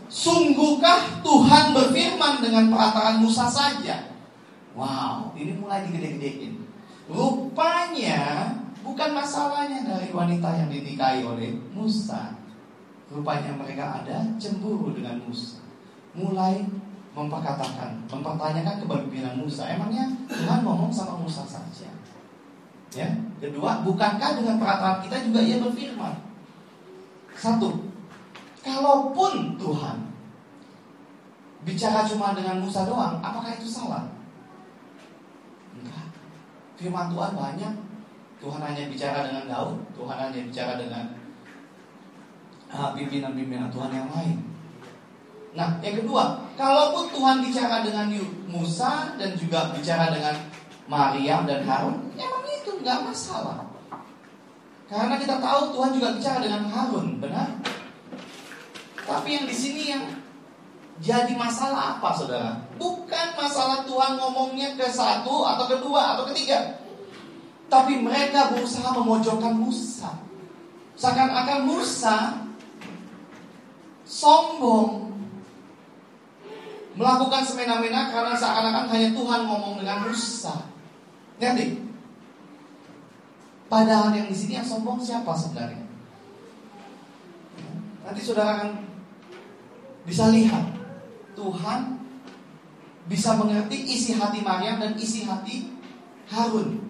Sungguhkah Tuhan berfirman dengan perkataan Musa saja? Wow, ini mulai digede-gedein. Rupanya bukan masalahnya dari wanita yang dinikahi oleh Musa. Rupanya mereka ada cemburu dengan Musa. Mulai memperkatakan, mempertanyakan kepemimpinan Musa. Emangnya Tuhan ngomong sama Musa saja? Ya. Kedua, bukankah dengan perkataan kita juga ia berfirman? Satu, kalaupun Tuhan bicara cuma dengan Musa doang, apakah itu salah? Enggak. Firman Tuhan banyak. Tuhan hanya bicara dengan Daud, Tuhan hanya bicara dengan uh, pimpinan-pimpinan Tuhan yang lain. Nah, yang kedua, kalaupun Tuhan bicara dengan Musa dan juga bicara dengan Maryam dan Harun, emang itu nggak masalah. Karena kita tahu Tuhan juga bicara dengan Harun, benar? Tapi yang di sini yang jadi masalah apa, saudara? Bukan masalah Tuhan ngomongnya ke satu atau kedua atau ketiga, tapi mereka berusaha memojokkan Musa. Seakan-akan Musa sombong, melakukan semena-mena karena seakan-akan hanya Tuhan ngomong dengan Musa. Ngerti? Padahal yang di sini yang sombong siapa sebenarnya? Nanti saudara akan bisa lihat Tuhan bisa mengerti isi hati Maryam dan isi hati Harun.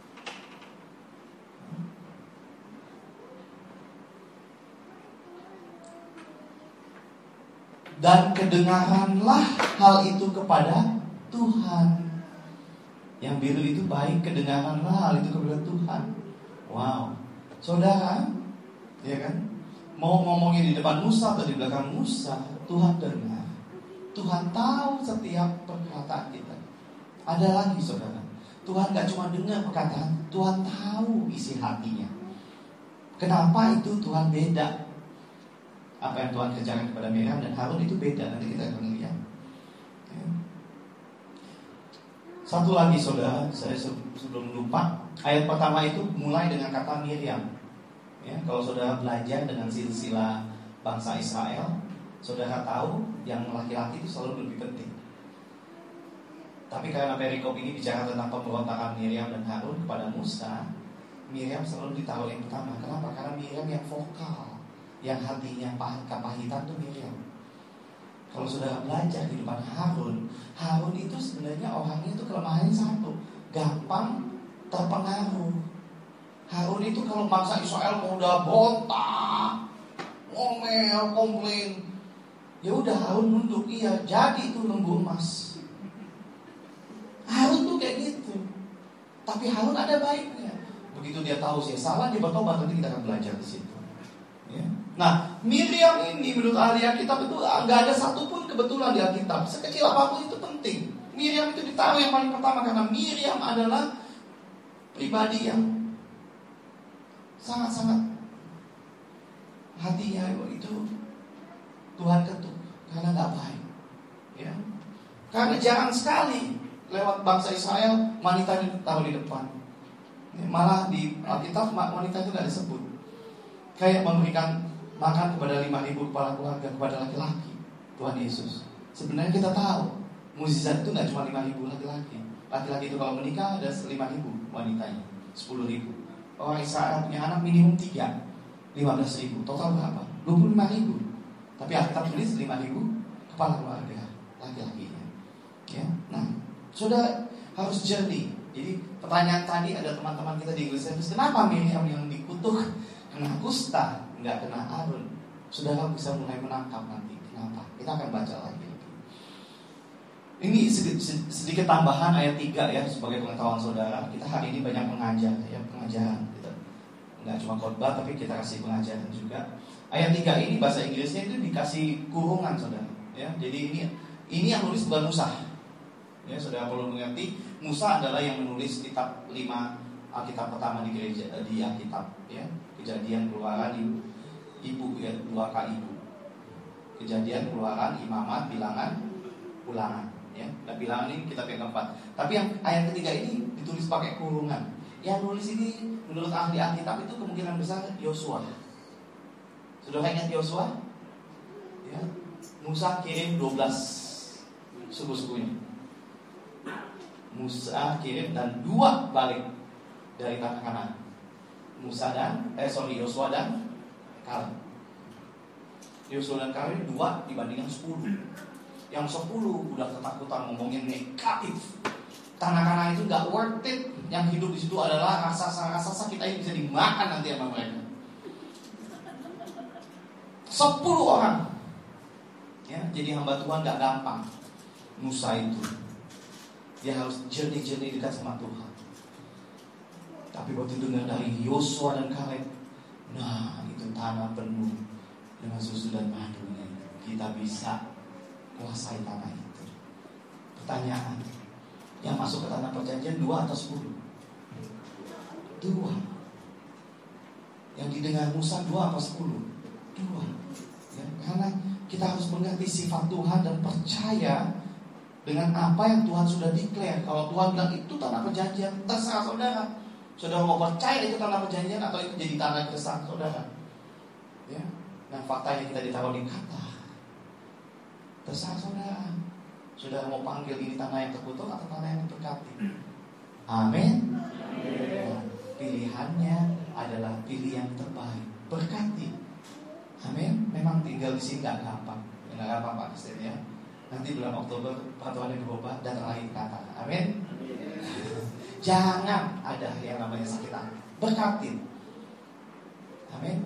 Dan kedengaranlah hal itu kepada Tuhan. Yang biru itu baik, kedengaranlah hal itu kepada Tuhan. Wow, saudara, ya kan? Mau ngomongin di depan Musa atau di belakang Musa, Tuhan dengar. Tuhan tahu setiap perkataan kita. Ada lagi, saudara, Tuhan gak cuma dengar perkataan, Tuhan tahu isi hatinya. Kenapa itu Tuhan beda? Apa yang Tuhan kerjakan kepada Miriam dan Harun itu beda. Nanti kita akan lihat. Ya. Satu lagi, saudara, saya sebelum lupa, ayat pertama itu mulai dengan kata Miriam. Ya, kalau saudara belajar dengan silsilah bangsa Israel, saudara tahu yang laki-laki itu selalu lebih penting. Tapi karena perikop ini bicara tentang pemberontakan Miriam dan Harun kepada Musa, Miriam selalu ditaruh yang pertama. Kenapa? Karena Miriam yang vokal, yang hatinya pahit, kepahitan itu Miriam. Kalau saudara belajar kehidupan Harun, Harun itu sebenarnya orangnya itu kelemahannya satu, gampang terpengaruh. Harun itu kalau bangsa Israel mau udah bontak, ngomel, komplain, ya udah Harun nunduk, iya jadi itu lembu emas. Harun tuh kayak gitu. Tapi Harun ada baiknya. Begitu dia tahu sih salah, dia bertobat. Nanti kita akan belajar di situ. Ya. Nah, Miriam ini menurut ahli Alkitab itu nggak ada satupun kebetulan di Alkitab. Sekecil apapun itu penting. Miriam itu ditaruh yang paling pertama karena Miriam adalah pribadi yang sangat-sangat hatinya itu Tuhan ketuk karena nggak baik. Ya. Karena jarang sekali lewat bangsa Israel wanita ditaruh di depan. Ya, malah di Alkitab wanita itu nggak disebut. Kayak memberikan makan kepada lima ribu kepala keluarga, kepada laki-laki, Tuhan Yesus. Sebenarnya kita tahu mukjizat itu nggak cuma lima ribu laki-laki. Laki-laki itu kalau menikah ada lima ribu, wanitanya sepuluh ribu. Orang Israel punya anak minimum tiga, lima belas ribu. Total berapa? dua puluh lima ribu. Tapi Alkitab tulis lima ribu kepala keluarga laki-lakinya. Ya. Nah, saudara harus jernih. Jadi pertanyaan tadi ada teman-teman kita di English Service, kenapa Miriam yang dikutuk kena kusta, nggak kena Harun? Saudara bisa mulai menangkap nanti kenapa. Kita akan baca lagi. Ini sedikit, sedikit tambahan ayat tiga ya, sebagai pengetahuan saudara. Kita hari ini banyak mengajar ya, pengajaran kita. Nggak cuma khotbah tapi kita kasih pengajaran juga. Ayat tiga ini bahasa Inggrisnya itu dikasih kurungan, saudara. Ya, jadi ini ini yang nulis bukan Musa. Ya, saudara perlu mengerti, Musa adalah yang menulis kitab lima Alkitab pertama di gereja, di Alkitab ya. Kejadian, Keluaran, Ibu, Ibu ya, dua K Ibu. Kejadian, Keluaran, Imamat, Bilangan, Ulangan ya. Dan Bilangan ini kitab yang keempat. Tapi yang ayat ketiga ini ditulis pakai kurungan. Yang nulis ini menurut ahli Alkitab itu kemungkinan besar Yosua. Sudah ingat Yosua? Ya. Musa kirim dua belas suku-sukunya. Musa kirim dan dua balik dari tanah Kanaan. Musa dan eh sorry Yosua dan Kaleb. Yosua dan Kaleb dua dibandingkan sepuluh. Yang sepuluh udah ketakutan ngomongin negatif. Tanah Kanaan itu nggak worth it. Yang hidup di situ adalah raksasa-raksasa, kita yang bisa dimakan nanti sama mereka. Sepuluh orang. Ya, jadi hamba Tuhan nggak gampang. Musa itu, dia harus jernih-jernih dekat sama Tuhan. Tapi waktu dengar dari Yosua dan Kaleb, nah itu tanah penuh dengan susu dan madunya, kita bisa kuasai tanah itu. Pertanyaan, yang masuk ke tanah perjanjian dua atau sepuluh? Dua. Yang didengar Musa dua atau sepuluh? Dua. Ya, karena kita harus mengerti sifat Tuhan dan percaya dengan apa yang Tuhan sudah declare. Kalau Tuhan bilang itu tanah perjanjian, terserah saudara. Saudara mau percaya itu tanah perjanjian atau itu jadi tanah keresahan saudara. Ya. Nah faktanya kita ditaruh di kata, terserah saudara. Saudara mau panggil ini tanah yang terkutuk atau tanah yang terberkati. Amin. Nah, pilihannya adalah pilih yang terbaik, berkati. Amin. Memang tinggal di sini nggak gampang, nggak gampang Pak Kristen ya. Nanti bulan Oktober peraturannya berubah dan terakhir kata. Amin. Jangan ada yang namanya sakit hati, berkatin. Amin.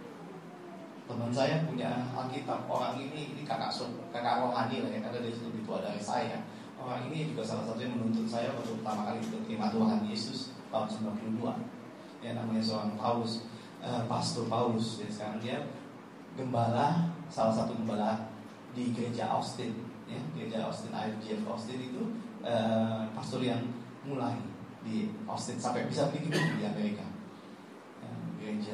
Teman saya punya Alkitab. Orang ini ini kakak kakak rohani lah ya, karena dia lebih tua dari saya. Orang ini juga salah satu yang menuntut saya waktu pertama kali terima Tuhan Yesus tahun sembilan puluh dua. Ya namanya seorang Paulus, uh, Pastor Paulus. Ya, sekarang dia gembala, salah satu gembala di gereja Austin, ya, gereja Austin I F G F Austin itu uh, pastor yang mulai di Austin sampai bisa beli gedung di Amerika. Ya, gereja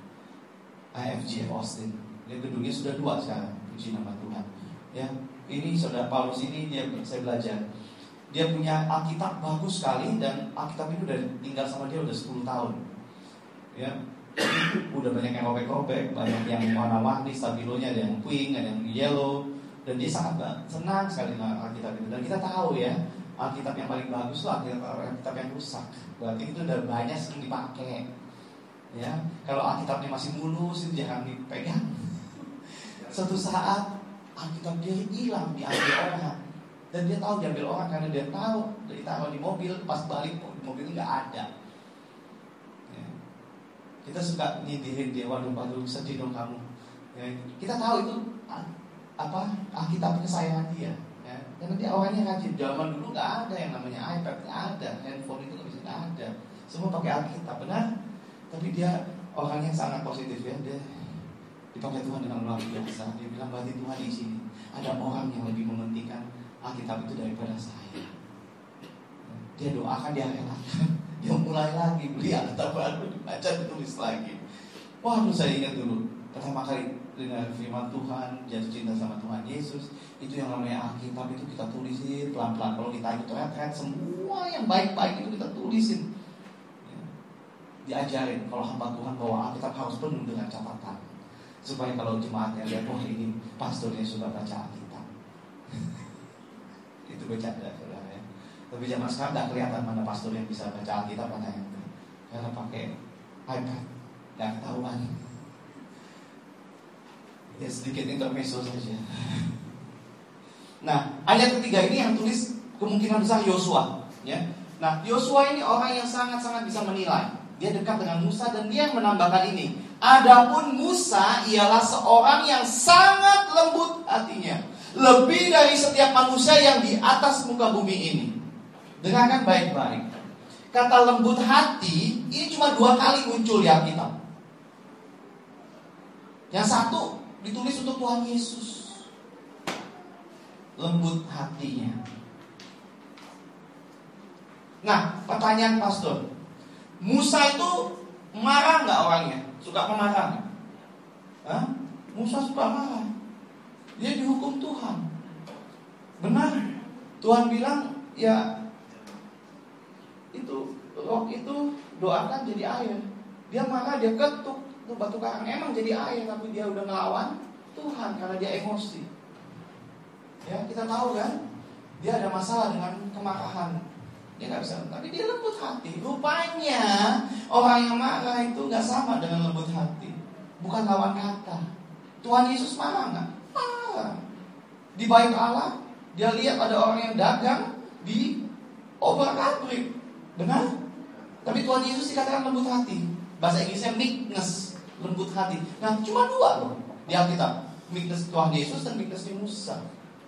I F G F Austin, dia gedungnya sudah dua sekarang, puji nama Tuhan. Ya, ini saudara Paulus ini dia saya belajar, dia punya Alkitab bagus sekali dan Alkitab itu udah tinggal sama dia udah sepuluh tahun. Ya. Udah banyak yang robek-robek, banyak yang warna-warni, stabilonya ada yang pink, ada yang yellow, dan dia sangat senang sekali dengan Alkitab itu. Dan kita tahu ya, Alkitab yang paling bagus lah Alkitab, Alkitab yang rusak. Berarti itu udah banyak sering dipakai. Ya, kalau Alkitabnya masih mulus itu jangan dipegang. Suatu saat Alkitab dia hilang, diambil orang, dan dia tahu diambil orang karena dia tahu ditaruh di mobil, pas balik mobil nggak ada. Kita suka nyindirin dia, waduh, waduh, sedih dong kamu. Ya, kita tahu itu apa Alkitab kesayangan dia. Ya, karena dia orangnya rajin. Zaman dulu nggak ada yang namanya iPad, nggak ada, handphone itu nggak bisa, nggak ada. Semua pakai Alkitab, benar. Tapi dia orang yang sangat positif ya. Dia dipakai Tuhan dengan luar biasa. Dia bilang berarti Tuhan di sini ada orang yang lebih mementingkan Alkitab itu daripada saya. Dia doakan, dia relakan. Dia mulai lagi beli Alkitab baru, dibaca, ditulis lagi. Waduh, saya ingat dulu pertama kali dengar firman Tuhan, jatuh cinta sama Tuhan Yesus. Itu yang namanya Alkitab itu kita tulisin pelan-pelan. Kalau kita itu ret-ret semua yang baik-baik itu kita tulisin. Ya. Diajarin kalau hamba Tuhan bahwa Alkitab harus penuh dengan catatan, supaya kalau jemaatnya lihat, wah ini pastornya sudah baca Alkitab. Itu bercanda. Tapi zaman sekarang nggak kelihatan mana pastor yang bisa baca Alkitab mana yang enggak, karena pakai iPad, nggak ketahuan. Ya sedikit intermezzo saja. Nah ayat ketiga ini yang tulis kemungkinan besar Yosua. Ya, nah Yosua ini orang yang sangat-sangat bisa menilai. Dia dekat dengan Musa dan dia yang menambahkan ini. Adapun Musa ialah seorang yang sangat lembut hatinya, lebih dari setiap manusia yang di atas muka bumi ini. Dengarkan baik-baik. Kata lembut hati ini cuma dua kali muncul di Alkitab. Yang satu ditulis untuk Tuhan Yesus. Lembut hatinya. Nah, pertanyaan pastor, Musa itu marah nggak orangnya? Suka pemarah? Hah? Musa suka marah. Dia dihukum Tuhan. Benar. Tuhan bilang ya, itu roh itu doakan jadi air. Dia marah, dia ketuk tuh batu karang, emang jadi air, tapi dia udah ngelawan Tuhan karena dia emosi. Ya, kita tahu kan, dia ada masalah dengan kemarahan. Dia nggak bisa, tapi dia lembut hati. Rupanya orang yang marah itu nggak sama dengan lembut hati. Bukan lawan kata. Tuhan Yesus marah nggak? Marah. Di bait Allah, dia lihat ada orang yang dagang di obrak-abrik. Benar? Tapi Tuhan Yesus dikatakan lembut hati. Bahasa Inggrisnya meekness, lembut hati. Nah, cuma dua loh di Alkitab. Meekness Tuhan Yesus dan meekness Musa.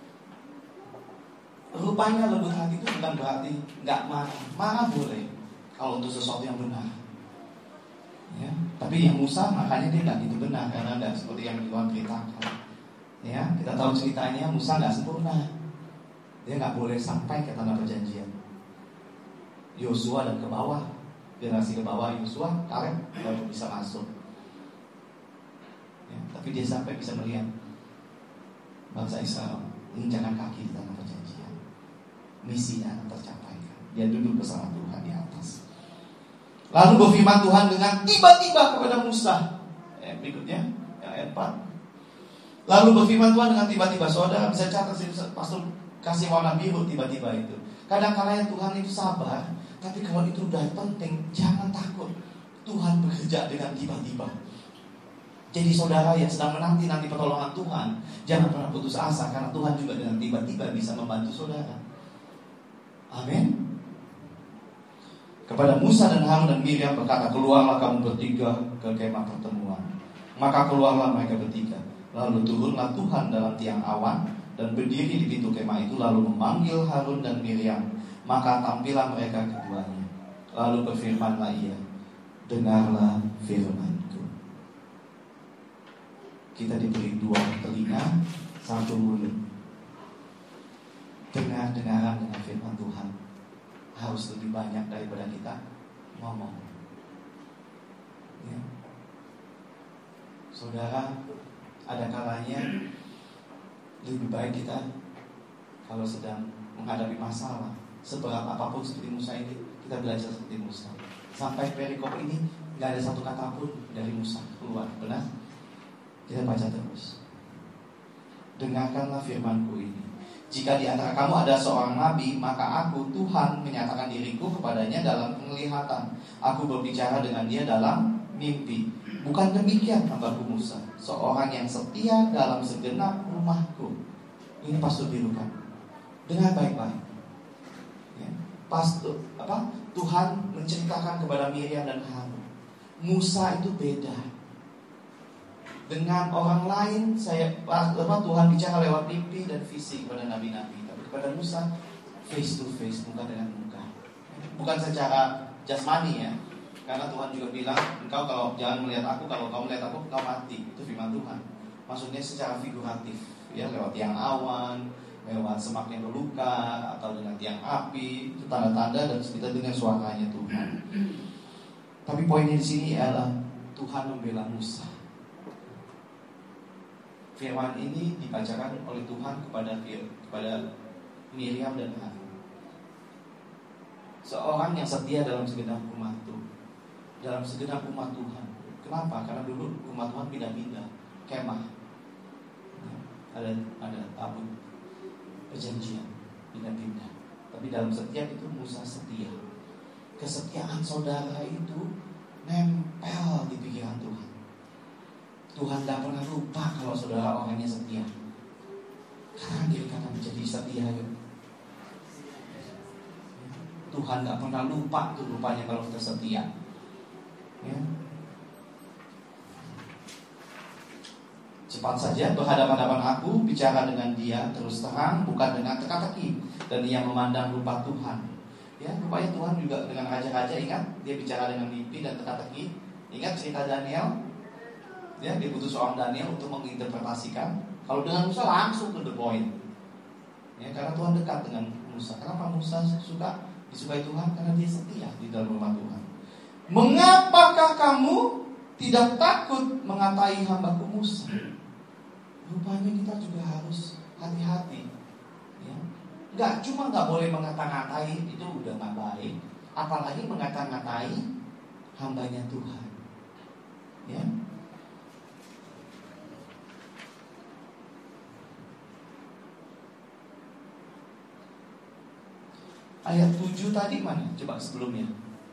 Rupanya lembut hati itu bukan berarti nggak marah. Marah boleh kalau untuk sesuatu yang benar. Ya, tapi yang Musa makanya dia nggak gitu benar karena nggak seperti yang Tuhan beritakan. Ya, kita tahu ceritanya Musa nggak sempurna. Dia nggak boleh sampai ke tanah perjanjian. Yosua dan ke bawah, generasi ke bawah Yosua, Kaleb baru bisa masuk. Ya, tapi dia sampai bisa melihat bangsa Israel menginjakkan kaki di tanah perjanjian. Misinya tercapai. Dia duduk bersama Tuhan di atas. Lalu berfirman Tuhan dengan tiba-tiba kepada Musa. Eh, berikutnya, yang ayat empat. Lalu berfirman Tuhan dengan tiba-tiba. Saudara bisa catat pastor kasih warna biru tiba-tiba itu. Kadang-kadang Tuhan itu sabar, tapi kalau itu udah penting, jangan takut. Tuhan bekerja dengan tiba-tiba. Jadi saudara yang sedang menanti-nanti pertolongan Tuhan, jangan pernah putus asa, karena Tuhan juga dengan tiba-tiba bisa membantu saudara. Amin. Kepada Musa dan Harun dan Miriam berkata, keluarlah kamu bertiga ke kemah pertemuan. Maka keluarlah mereka bertiga. Lalu turunlah Tuhan dalam tiang awan dan berdiri di pintu kemah itu, lalu memanggil Harun dan Miriam. Maka tampillah mereka keduanya. Lalu berfirmanlah ia, dengarlah firman-Ku. Kita diberi dua telinga, satu mulut. Dengar-dengaran dengan firman Tuhan harus lebih banyak daripada kita ngomong. Ya. Saudara, ada kalanya lebih baik kita kalau sedang menghadapi masalah, seberat apapun seperti Musa ini, kita belajar seperti Musa. Sampai perikop ini gak ada satu kata pun dari Musa keluar, benar? Kita baca terus. Dengarkanlah firman-Ku ini. Jika di antara kamu ada seorang nabi, maka aku, Tuhan, menyatakan diriku kepadanya dalam penglihatan. Aku berbicara dengan dia dalam mimpi. Bukan demikian hambaku Musa, seorang yang setia dalam segenap rumahku. Ini pastor biru kan? Dengar baik-baik. Ya. Pastor, apa? Tuhan menceritakan kepada Miriam dan Harun. Musa itu beda. Dengan orang lain saya apa, Tuhan bicara lewat mimpi dan visi kepada nabi-nabi. Tapi kepada Musa face to face, muka dengan muka. Bukan secara jasmani ya. Karena Tuhan juga bilang, engkau kalau jangan melihat aku, kalau kau melihat aku, kau mati. Itu firman Tuhan. Maksudnya secara figuratif, ya, lewat tiang awan, lewat semak yang berluka, atau dengan tiang api. Itu tanda-tanda dan kita dengar suaranya Tuhan. Tapi poinnya di sini adalah Tuhan membela Musa. Firman ini dibacakan oleh Tuhan kepada kepada Miriam dan Harun. Seorang yang setia dalam segenap umat Tuhan, dalam segenap umat Tuhan. Kenapa? Karena dulu umat Tuhan pindah-pindah kemah. Ada ada tabut perjanjian pindah-pindah. Tapi dalam setiap itu Musa setia. Kesetiaan saudara itu nempel di pikiran Tuhan. Tuhan tidak pernah lupa kalau saudara orangnya setia. Karena dia kata menjadi setia ya. Tuhan tidak pernah lupa tuh rupanya kalau kita setia. Ya. Cepat saja berhadapan-hadapan aku, bicara dengan dia terus terang, bukan dengan teka-teki. Dan ia memandang rupa Tuhan. Ya, rupanya Tuhan juga dengan raja-raja, ingat dia bicara dengan mimpi dan teka-teki. Ingat cerita Daniel. Ya, dia butuh seorang Daniel untuk menginterpretasikan. Kalau dengan Musa langsung to the point. Ya, karena Tuhan dekat dengan Musa. Kenapa Musa suka disukai Tuhan? Karena dia setia di dalam rumah Tuhan. Mengapakah kamu tidak takut mengatai hambaku Musa? Rupanya kita juga harus hati-hati. Ya. Gak cuma gak boleh mengata-ngatai, itu udah gak baik. Apalagi mengata-ngatai hambanya Tuhan. Ya. Ayat tujuh tadi mana? Coba sebelumnya.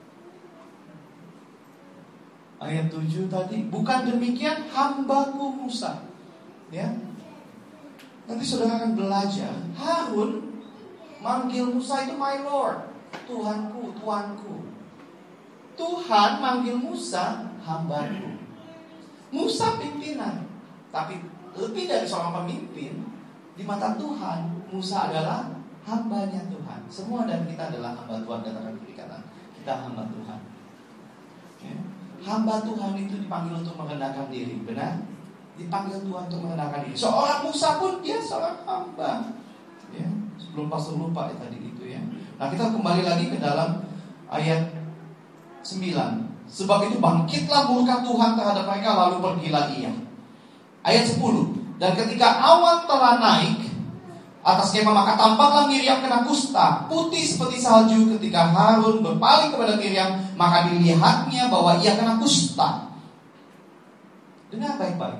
Ayat tujuh tadi, bukan demikian hambaku Musa. Ya. Nanti saudara akan belajar, Harun manggil Musa itu my Lord, Tuhanku, Tuanku. Tuhan manggil Musa hambaku. Musa pimpinan, tapi lebih dari seorang pemimpin, di mata Tuhan, Musa adalah hambanya Tuhan. Semua dari kita adalah hamba Tuhan. Katakan kiri kanan, kita hamba Tuhan. Ya. Hamba Tuhan itu dipanggil untuk merendahkan diri, benar? Dipanggil Tuhan untuk merendahkan diri. Seorang Musa pun dia seorang hamba. Ya, sebelum pastor lupa ya tadi itu ya. Nah, kita kembali lagi ke dalam ayat sembilan. Sebab itu bangkitlah murka Tuhan terhadap mereka, lalu pergilah ia. Ayat sepuluh. Dan ketika awan telah naik atas kemah, maka tampaklah Miriam kena kusta, putih seperti salju. Ketika Harun berpaling kepada Miriam, maka dilihatnya bahwa ia kena kusta. Dengar baik-baik.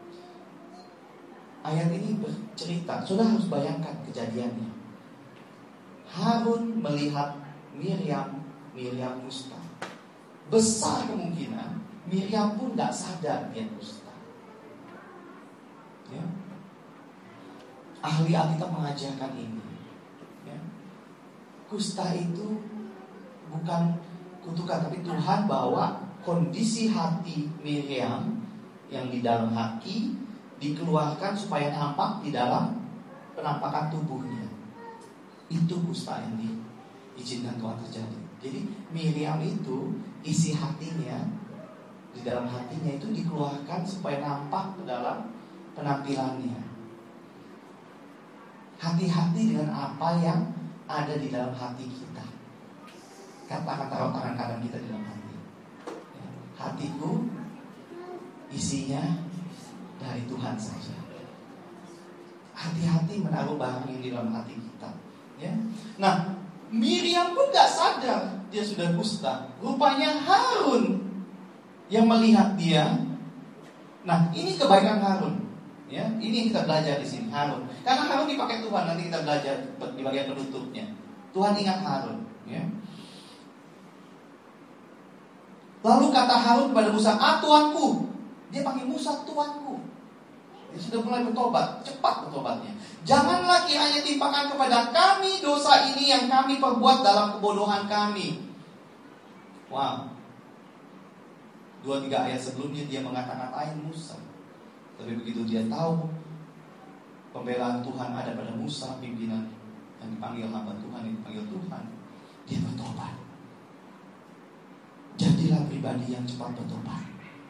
Ayat ini bercerita, sudah harus bayangkan kejadiannya. Harun melihat Miriam, Miriam kusta. Besar kemungkinan Miriam pun gak sadar dia kusta. Ya. Ahli Alkitab mengajarkan ini. Ya. Kusta itu bukan kutukan, tapi Tuhan bawa kondisi hati Miriam yang di dalam hati dikeluarkan supaya nampak di dalam penampakan tubuhnya. Itu kusta yang diizinkan Tuhan terjadi. Jadi Miriam itu isi hatinya, di dalam hatinya itu dikeluarkan supaya nampak ke dalam penampilannya. Hati-hati dengan apa yang ada di dalam hati kita. Katakan taruh tangan kanan kita di dalam hati. Hatiku isinya dari Tuhan saja. Hati-hati menaruh barang yang di dalam hati kita. Ya. Nah, Miriam pun gak sadar dia sudah kusta. Rupanya Harun yang melihat dia. Nah, ini kebaikan Harun. Ya, ini yang kita belajar di sini, Harun. Karena Harun dipakai Tuhan, nanti kita belajar di bagian penutupnya. Tuhan ingat Harun. Ya. Lalu kata Harun kepada Musa, ah Tuanku. Dia panggil Musa Tuanku. Dia sudah mulai bertobat, cepat bertobatnya. Janganlah kiranya timpakan kepada kami dosa ini yang kami perbuat dalam kebodohan kami. Wow. Dua tiga ayat sebelumnya dia mengata-ngatain Musa. Tapi begitu dia tahu pembelaan Tuhan ada pada Musa, pimpinan yang dipanggil hamba Tuhan, yang dipanggil Tuhan, dia bertobat. Jadilah pribadi yang cepat bertobat.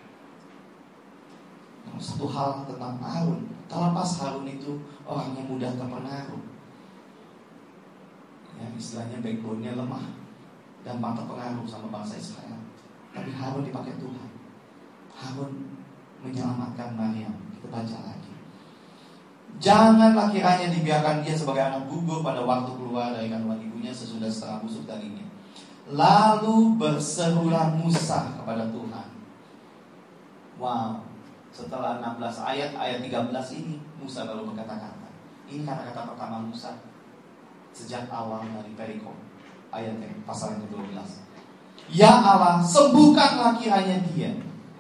Nah, satu hal tentang Harun, terlepas Harun itu orang yang mudah terpengaruh, ya, istilahnya backbone-nya lemah, gampang terpengaruh sama bangsa Israel. Tapi Harun dipakai Tuhan. Harun menyelamatkan Maryam. Kita baca lagi. Janganlah kiranya dibiarkan dia sebagai anak gugur pada waktu keluar dari kandungan ibunya sesudah setengah busuk dagingnya. Lalu berserulah Musa kepada Tuhan. Wow. Setelah enam belas ayat, ayat tiga belas ini Musa baru berkata-kata. Ini kata-kata pertama Musa sejak awal dari perikop ayat yang pasal yang kedua belas. Ya Allah, sembuhkanlah kiranya dia.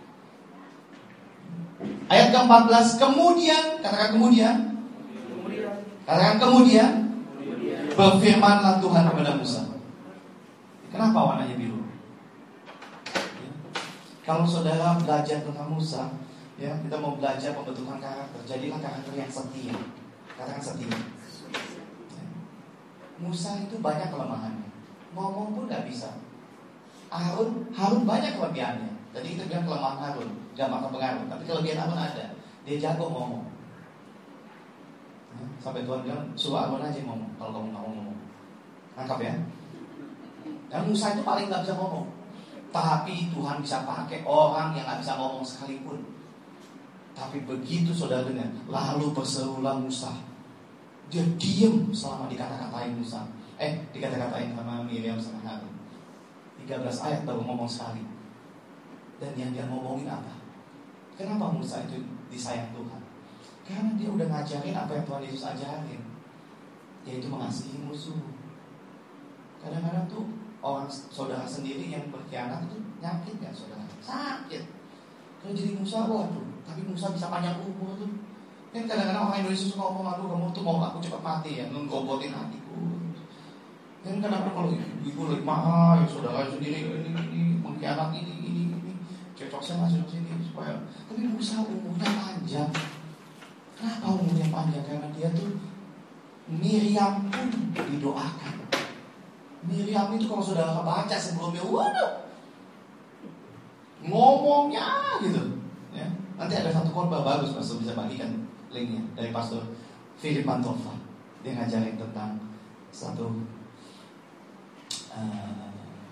Ayat keempat belas, kemudian, katakan kemudian, kemudian. Katakan kemudian, kemudian. Berfirmanlah Tuhan kepada Musa. Kenapa warnanya biru? Ya. Kalau saudara belajar tentang Musa, ya, kita mau belajar pembentukan karakter. Jadilah karakter yang setia. Katakan setia. Ya. Musa itu banyak kelemahannya. Ngomong pun gak bisa. Harun, Harun banyak kelebihannya. Tadi kita bilang kelemahan Harun, gampang terpengaruh. Tapi kelebihan Harun ada. Dia jago ngomong. Ya. Sampai Tuhan bilang, suruh Harun aja ngomong. Kalau kamu gak mau ngomong, nangkap ya. Dan Musa itu paling gak bisa ngomong. Tapi Tuhan bisa pakai orang yang gak bisa ngomong sekalipun. Tapi begitu saudara dengar, lalu berserulah Musa. Dia diam selama dikata-katain Musa. Eh, dikata-katain sama Miriam sama Harun. tiga belas ayat baru ngomong sekali. Dan yang dia ngomongin apa? Kenapa Musa itu disayang Tuhan? Karena dia udah ngajarin apa yang Tuhan Yesus ajarin, yaitu mengasihi musuh. Kadang-kadang tuh orang saudara sendiri yang berkhianat itu nyakit ya saudara, sakit. Kalau jadi Musa, waduh, tapi Musa bisa panjang umur tuh. Kan kadang-kadang orang Indonesia suka ngomong, aduh kamu tuh mau aku cepat mati ya, nunggobotin hatiku. Kan kadang-kadang kalau ibu lagi marah, ya saudara sendiri ini ini mengkhianat ini ini ini, cocok sana cocok sini supaya. Tapi Musa umurnya panjang. Kenapa umurnya panjang? Karena dia tuh Miriam pun didoakan. Miriam itu kalau saudara baca sebelumnya, waduh, ngomongnya gitu ya. Nanti ada satu khotbah bagus Pastor bisa bagikan linknya dari Pastor Philip Pantova. Dia ngajarin tentang satu uh,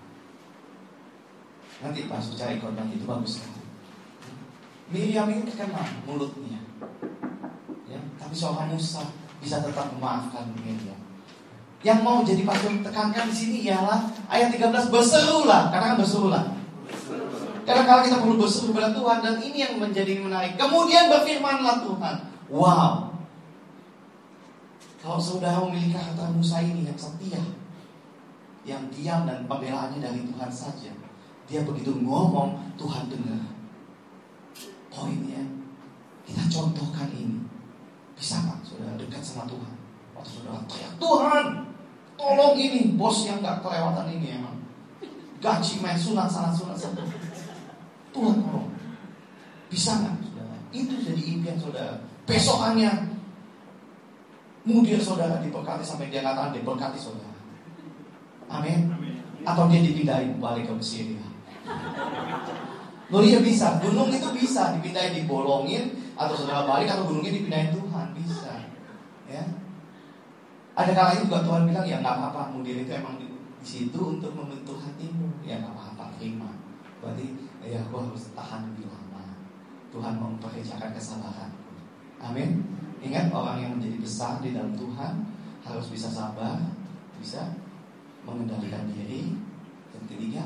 nanti Pastor cari khotbah itu bagus. Miriam ini terkenal mulutnya ya, tapi seorang Musa bisa tetap memaafkan Miriam. Yang mau jadi pastor tekankan di sini ialah ayat tiga belas, berserulah, katakan berserulah. Karena kalau kita perlu berseru kepada Tuhan, dan ini yang menjadi menarik. Kemudian berfirmanlah Tuhan. Wow. Kalau saudara memiliki karakter Musa ini yang setia, yang diam dan pembelaannya dari Tuhan saja, dia begitu ngomong, Tuhan dengar. Poinnya, kita contohkan ini. Bisa kan saudara dekat sama Tuhan? Waktu saudara teriak, Tuhan, tolong ini, bos yang gak kelewatan ini emang gaji main sunat sana sunat sana. Tuhan tolong. Bisa gak saudara? Itu jadi impian saudara. Besokannya mudir saudara diberkati sampai dia katakan diberkati saudara. Amin. Atau dia dipindahin balik ke Mesir. Loh iya bisa, gunung itu bisa dipindahin, dibolongin, atau saudara balik, atau gunungnya dipindahin Tuhan, bisa. Ya. Ada kala itu juga Tuhan bilang ya nggak apa-apa, mudir itu emang di, di situ untuk membentuk hatimu, ya nggak apa-apa, terima. Berarti ya gua harus tahan lebih lama. Tuhan memperkerjakan kesabaran. Amin. Ingat, orang yang menjadi besar di dalam Tuhan harus bisa sabar, bisa mengendalikan diri, dan ketiga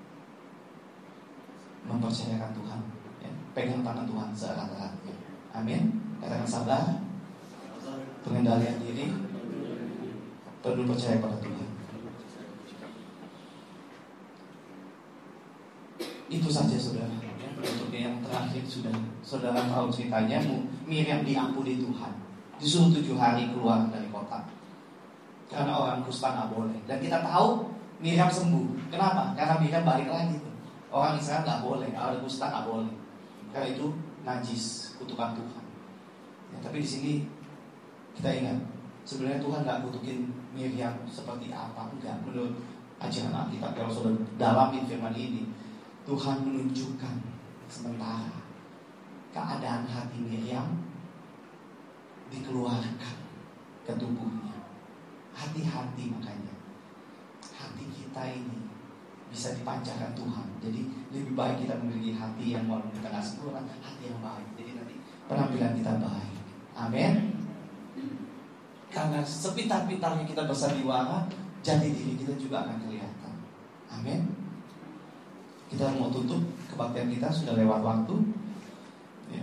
mempercayakan Tuhan, ya. Pegang tangan Tuhan seerat-eratnya. Amin. Katakan sabar, pengendalian diri, perlu percaya pada Tuhan. Itu saja saudara. Untuk yang terakhir sudah saudara tahu ceritanya, Miriam diampuni Tuhan, disuruh tujuh hari keluar dari kota karena orang kusta nggak boleh. Dan kita tahu Miriam sembuh. Kenapa? Karena Miriam balik lagi tuh. Orang Israel nggak boleh, orang kusta nggak boleh. Karena itu najis, kutukan Tuhan. Ya, tapi di sini kita ingat, sebenarnya Tuhan nggak kutukin Miriam seperti apa, enggak. Menurut ajaran Alkitab, kalau sudah dalamin firman ini, Tuhan menunjukkan sementara keadaan hati Miriam dikeluarkan ke tubuhnya. Hati-hati, makanya hati kita ini bisa dipancarkan Tuhan. Jadi lebih baik kita memiliki hati yang walaupun kita nggak sempurna, hati yang baik. Jadi nanti penampilan kita baik. Amin. Karena sepitar-pitarnya kita bersandiwara, jati diri kita juga akan kelihatan. Amin. Kita mau tutup kebaktian kita, sudah lewat waktu ya.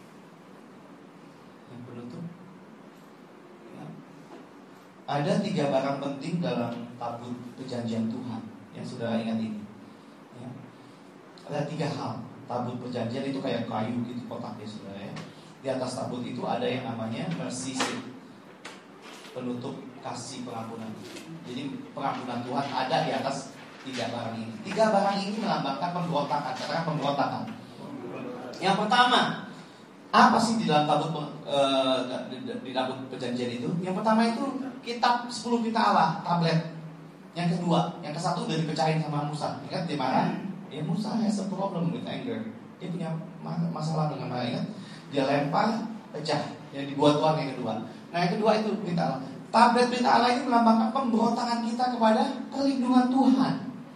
Yang penutup ya. Ada tiga barang penting dalam tabut perjanjian Tuhan yang sudah ingat ini ya. Ada tiga hal. Tabut perjanjian itu kayak kayu gitu, kotaknya sudah ya. Di atas tabut itu ada yang namanya mercy seat, penutup kasih pengampunan. Jadi pengampunan Tuhan ada di atas tiga barang ini. Tiga barang ini melambangkan pemberontakan. Katakan pemberontakan. Yang pertama, apa sih di dalam tabut uh, di, di tabut perjanjian itu? Yang pertama itu kitab sepuluh Perintah Allah, tablet. Yang kedua, yang ke satu udah dipecahin sama Musa. Ingat di mana? Ya Musa has a problem with anger. Dia punya masalah dengan marah. Ingat? Dia lempar, pecah. Yang dibuat Tuhan yang kedua. Nah yang kedua itu Perintah Allah. Tablet Perintah Allah ini melambangkan pemberontakan kita kepada perlindungan Tuhan.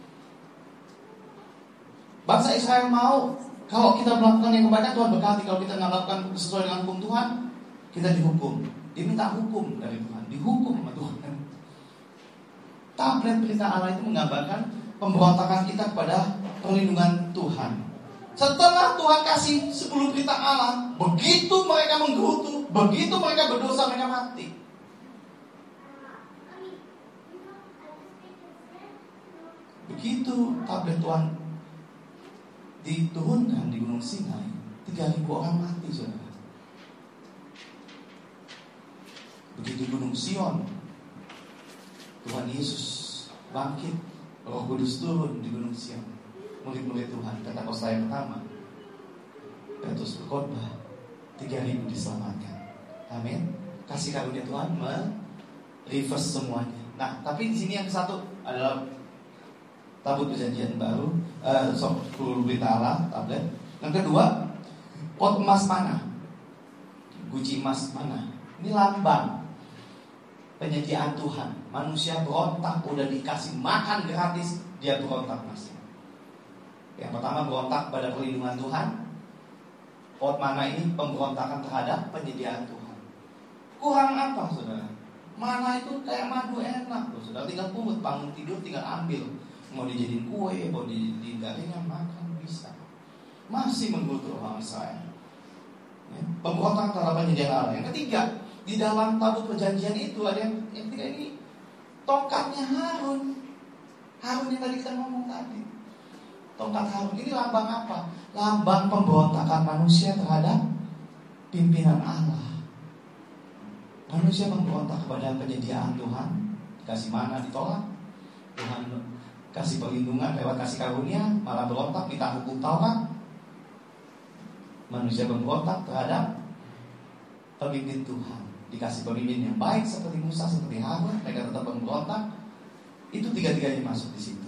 Bangsa Israel mau, kalau kita melakukan yang kebaikan Tuhan berkati. Kalau kita nggak melakukan sesuai dengan hukum Tuhan, kita dihukum. Diminta hukum dari Tuhan, dihukum sama Tuhan. Tablet Perintah Allah itu menggambarkan pemberontakan kita kepada perlindungan Tuhan. Setelah Tuhan kasih sepuluh perintah Allah, begitu mereka menggerutu, begitu mereka berdosa, mereka mati. Begitu tablet Tuhan diturunkan di Gunung Sinai, tiga ribu orang mati, saudara. Begitu Gunung Sion, Tuhan Yesus bangkit, Roh Kudus turun di Gunung Sion. Murid-murid Tuhan, kata Kosta yang pertama, Petrus berkhotbah, tiga ribu diselamatkan. Amin. Kasih karunia Tuhan me-reverse semuanya. Nah, tapi di sini yang satu adalah tabut perjanjian baru, uh, sepuluh berita Allah, tablet. Yang kedua, pot emas mana? Guci emas mana? Ini lambang penyediaan Tuhan. Manusia berontak, udah dikasih makan gratis, dia berontak masih. Yang pertama berontak pada perlindungan Tuhan. Pot mana ini pemberontakan terhadap penyediaan Tuhan. Kurang apa, saudara? Mana itu kayak madu enak loh, saudara. Tinggal pungut, bangun tidur tinggal ambil. Mau dijadiin kue, mau dijadiin garingan, makan bisa. Masih menggoda orang saya. Ya, pemberontakan terhadap penyediaan Allah. Yang ketiga, di dalam tabut perjanjian itu ada yang, yang ketiga ini tongkatnya Harun. Harun yang tadi kita ngomong tadi. Tongkat Harun ini lambang apa? Lambang pemberontakan manusia terhadap pimpinan Allah. Manusia memberontak kepada penyediaan Tuhan, dikasih mana ditolak. Tuhan kasih perlindungan lewat kasih karunia, malah berontak minta hukum Taurat. Manusia memberontak terhadap pemimpin Tuhan, dikasih pemimpin yang baik seperti Musa, seperti Harun, mereka tetap memberontak. Itu tiga-tiganya masuk di situ.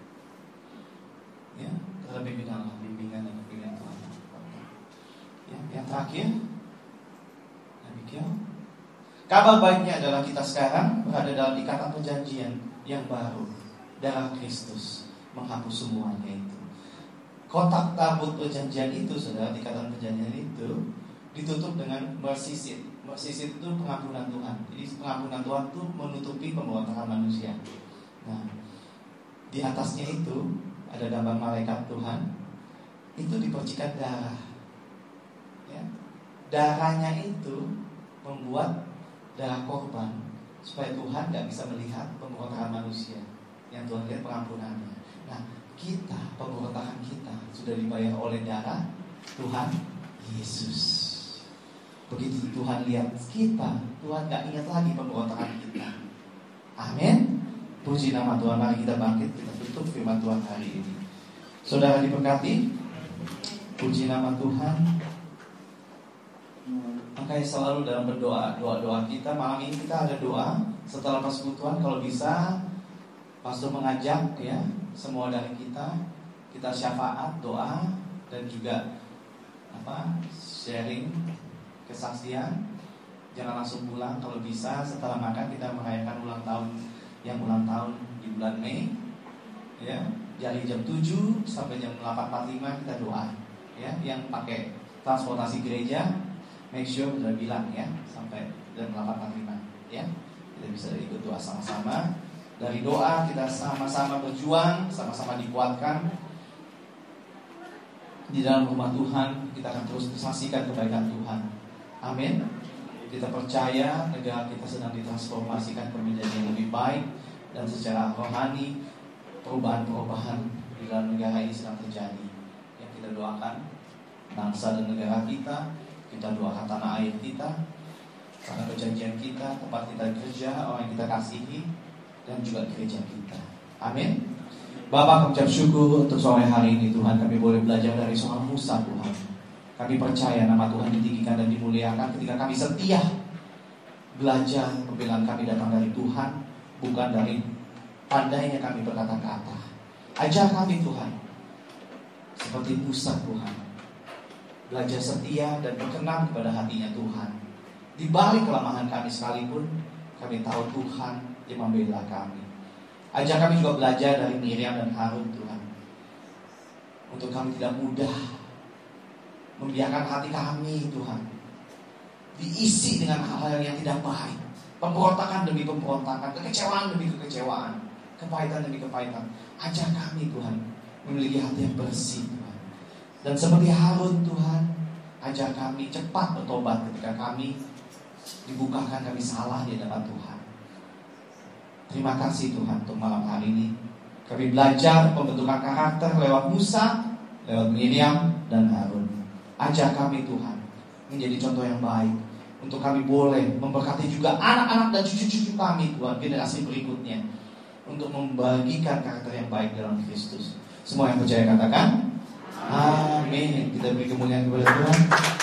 Ya, terhadap pimpinan Allah, bimbingan dan pimpinan Tuhan. Ya, yang terakhir, demikian. Kabar baiknya adalah kita sekarang berada dalam ikatan perjanjian yang baru. Darah Kristus menghapus semuanya itu. Kotak tabut perjanjian itu, saudara, ikatan perjanjian itu ditutup dengan mercy seat. Mercy seat itu pengampunan Tuhan. Jadi pengampunan Tuhan itu menutupi pemberontakan manusia. Nah, di atasnya itu ada gambar malaikat Tuhan. Itu dipercikan darah. Ya. Darahnya itu membuat darah korban supaya Tuhan tidak bisa melihat pemberontakan manusia. Yang Tuhan lihat pengampunannya. Nah, kita, pemberontakan kita sudah dibayar oleh darah Tuhan Yesus. Begitu Tuhan lihat kita, Tuhan gak ingat lagi pemberontakan kita. Amin. Puji nama Tuhan. Mari kita bangkit, kita tutup firman Tuhan hari ini. Saudara diberkati, puji nama Tuhan. Makanya selalu dalam berdoa, doa-doa kita. Malam ini kita ada doa setelah persekutuan, kalau bisa Pastor mengajak ya semua dari kita, kita syafaat, doa, dan juga apa sharing kesaksian. Jangan langsung pulang, kalau bisa setelah makan kita merayakan ulang tahun yang ulang tahun di bulan Mei. Ya, dari jam tujuh sampai jam delapan empat puluh lima kita doa. Ya, yang pakai transportasi gereja, make sure sudah bilang ya sampai jam delapan empat puluh lima. Ya, kita bisa ikut doa sama-sama. Dari doa kita sama-sama berjuang, sama-sama dikuatkan. Di dalam rumah Tuhan kita akan terus menyaksikan kebaikan Tuhan. Amin. Kita percaya negara kita sedang ditransformasikan ke menjadi yang lebih baik. Dan secara rohani perubahan-perubahan di dalam negara ini sedang terjadi. Yang kita doakan bangsa dan negara kita, kita doakan tanah air kita, tanah perjanjian kita, tempat kita kerja, orang yang kita kasihi, dan juga gereja kita. Amin. Bapa, kami ucap syukur untuk sore hari ini Tuhan. Kami boleh belajar dari seorang Musa Tuhan. Kami percaya nama Tuhan ditinggikan dan dimuliakan ketika kami setia belajar. Pembelaan kami datang dari Tuhan, bukan dari pandainya kami berkata-kata. Ajar kami Tuhan seperti Musa Tuhan, belajar setia dan berkenan kepada hatinya Tuhan. Di balik kelemahan kami sekalipun, kami tahu Tuhan yang membela kami. Ajar kami juga belajar dari Miriam dan Harun Tuhan, untuk kami tidak mudah membiarkan hati kami Tuhan diisi dengan hal-hal yang tidak baik. Pemberontakan demi pemberontakan, kekecewaan demi kekecewaan, kepahitan demi kepahitan. Ajar kami Tuhan memiliki hati yang bersih Tuhan. Dan seperti Harun Tuhan, ajar kami cepat bertobat ketika kami dibukakan kami salah di hadapan Tuhan. Terima kasih Tuhan untuk malam hari ini. Kami belajar pembentukan karakter lewat Musa, lewat Miriam dan Harun. Ajar kami Tuhan menjadi contoh yang baik, untuk kami boleh memberkati juga anak-anak dan cucu-cucu kami Tuhan, generasi berikutnya, untuk membagikan karakter yang baik dalam Kristus. Semua yang percaya katakan amin. Kita beri kemuliaan kepada Tuhan.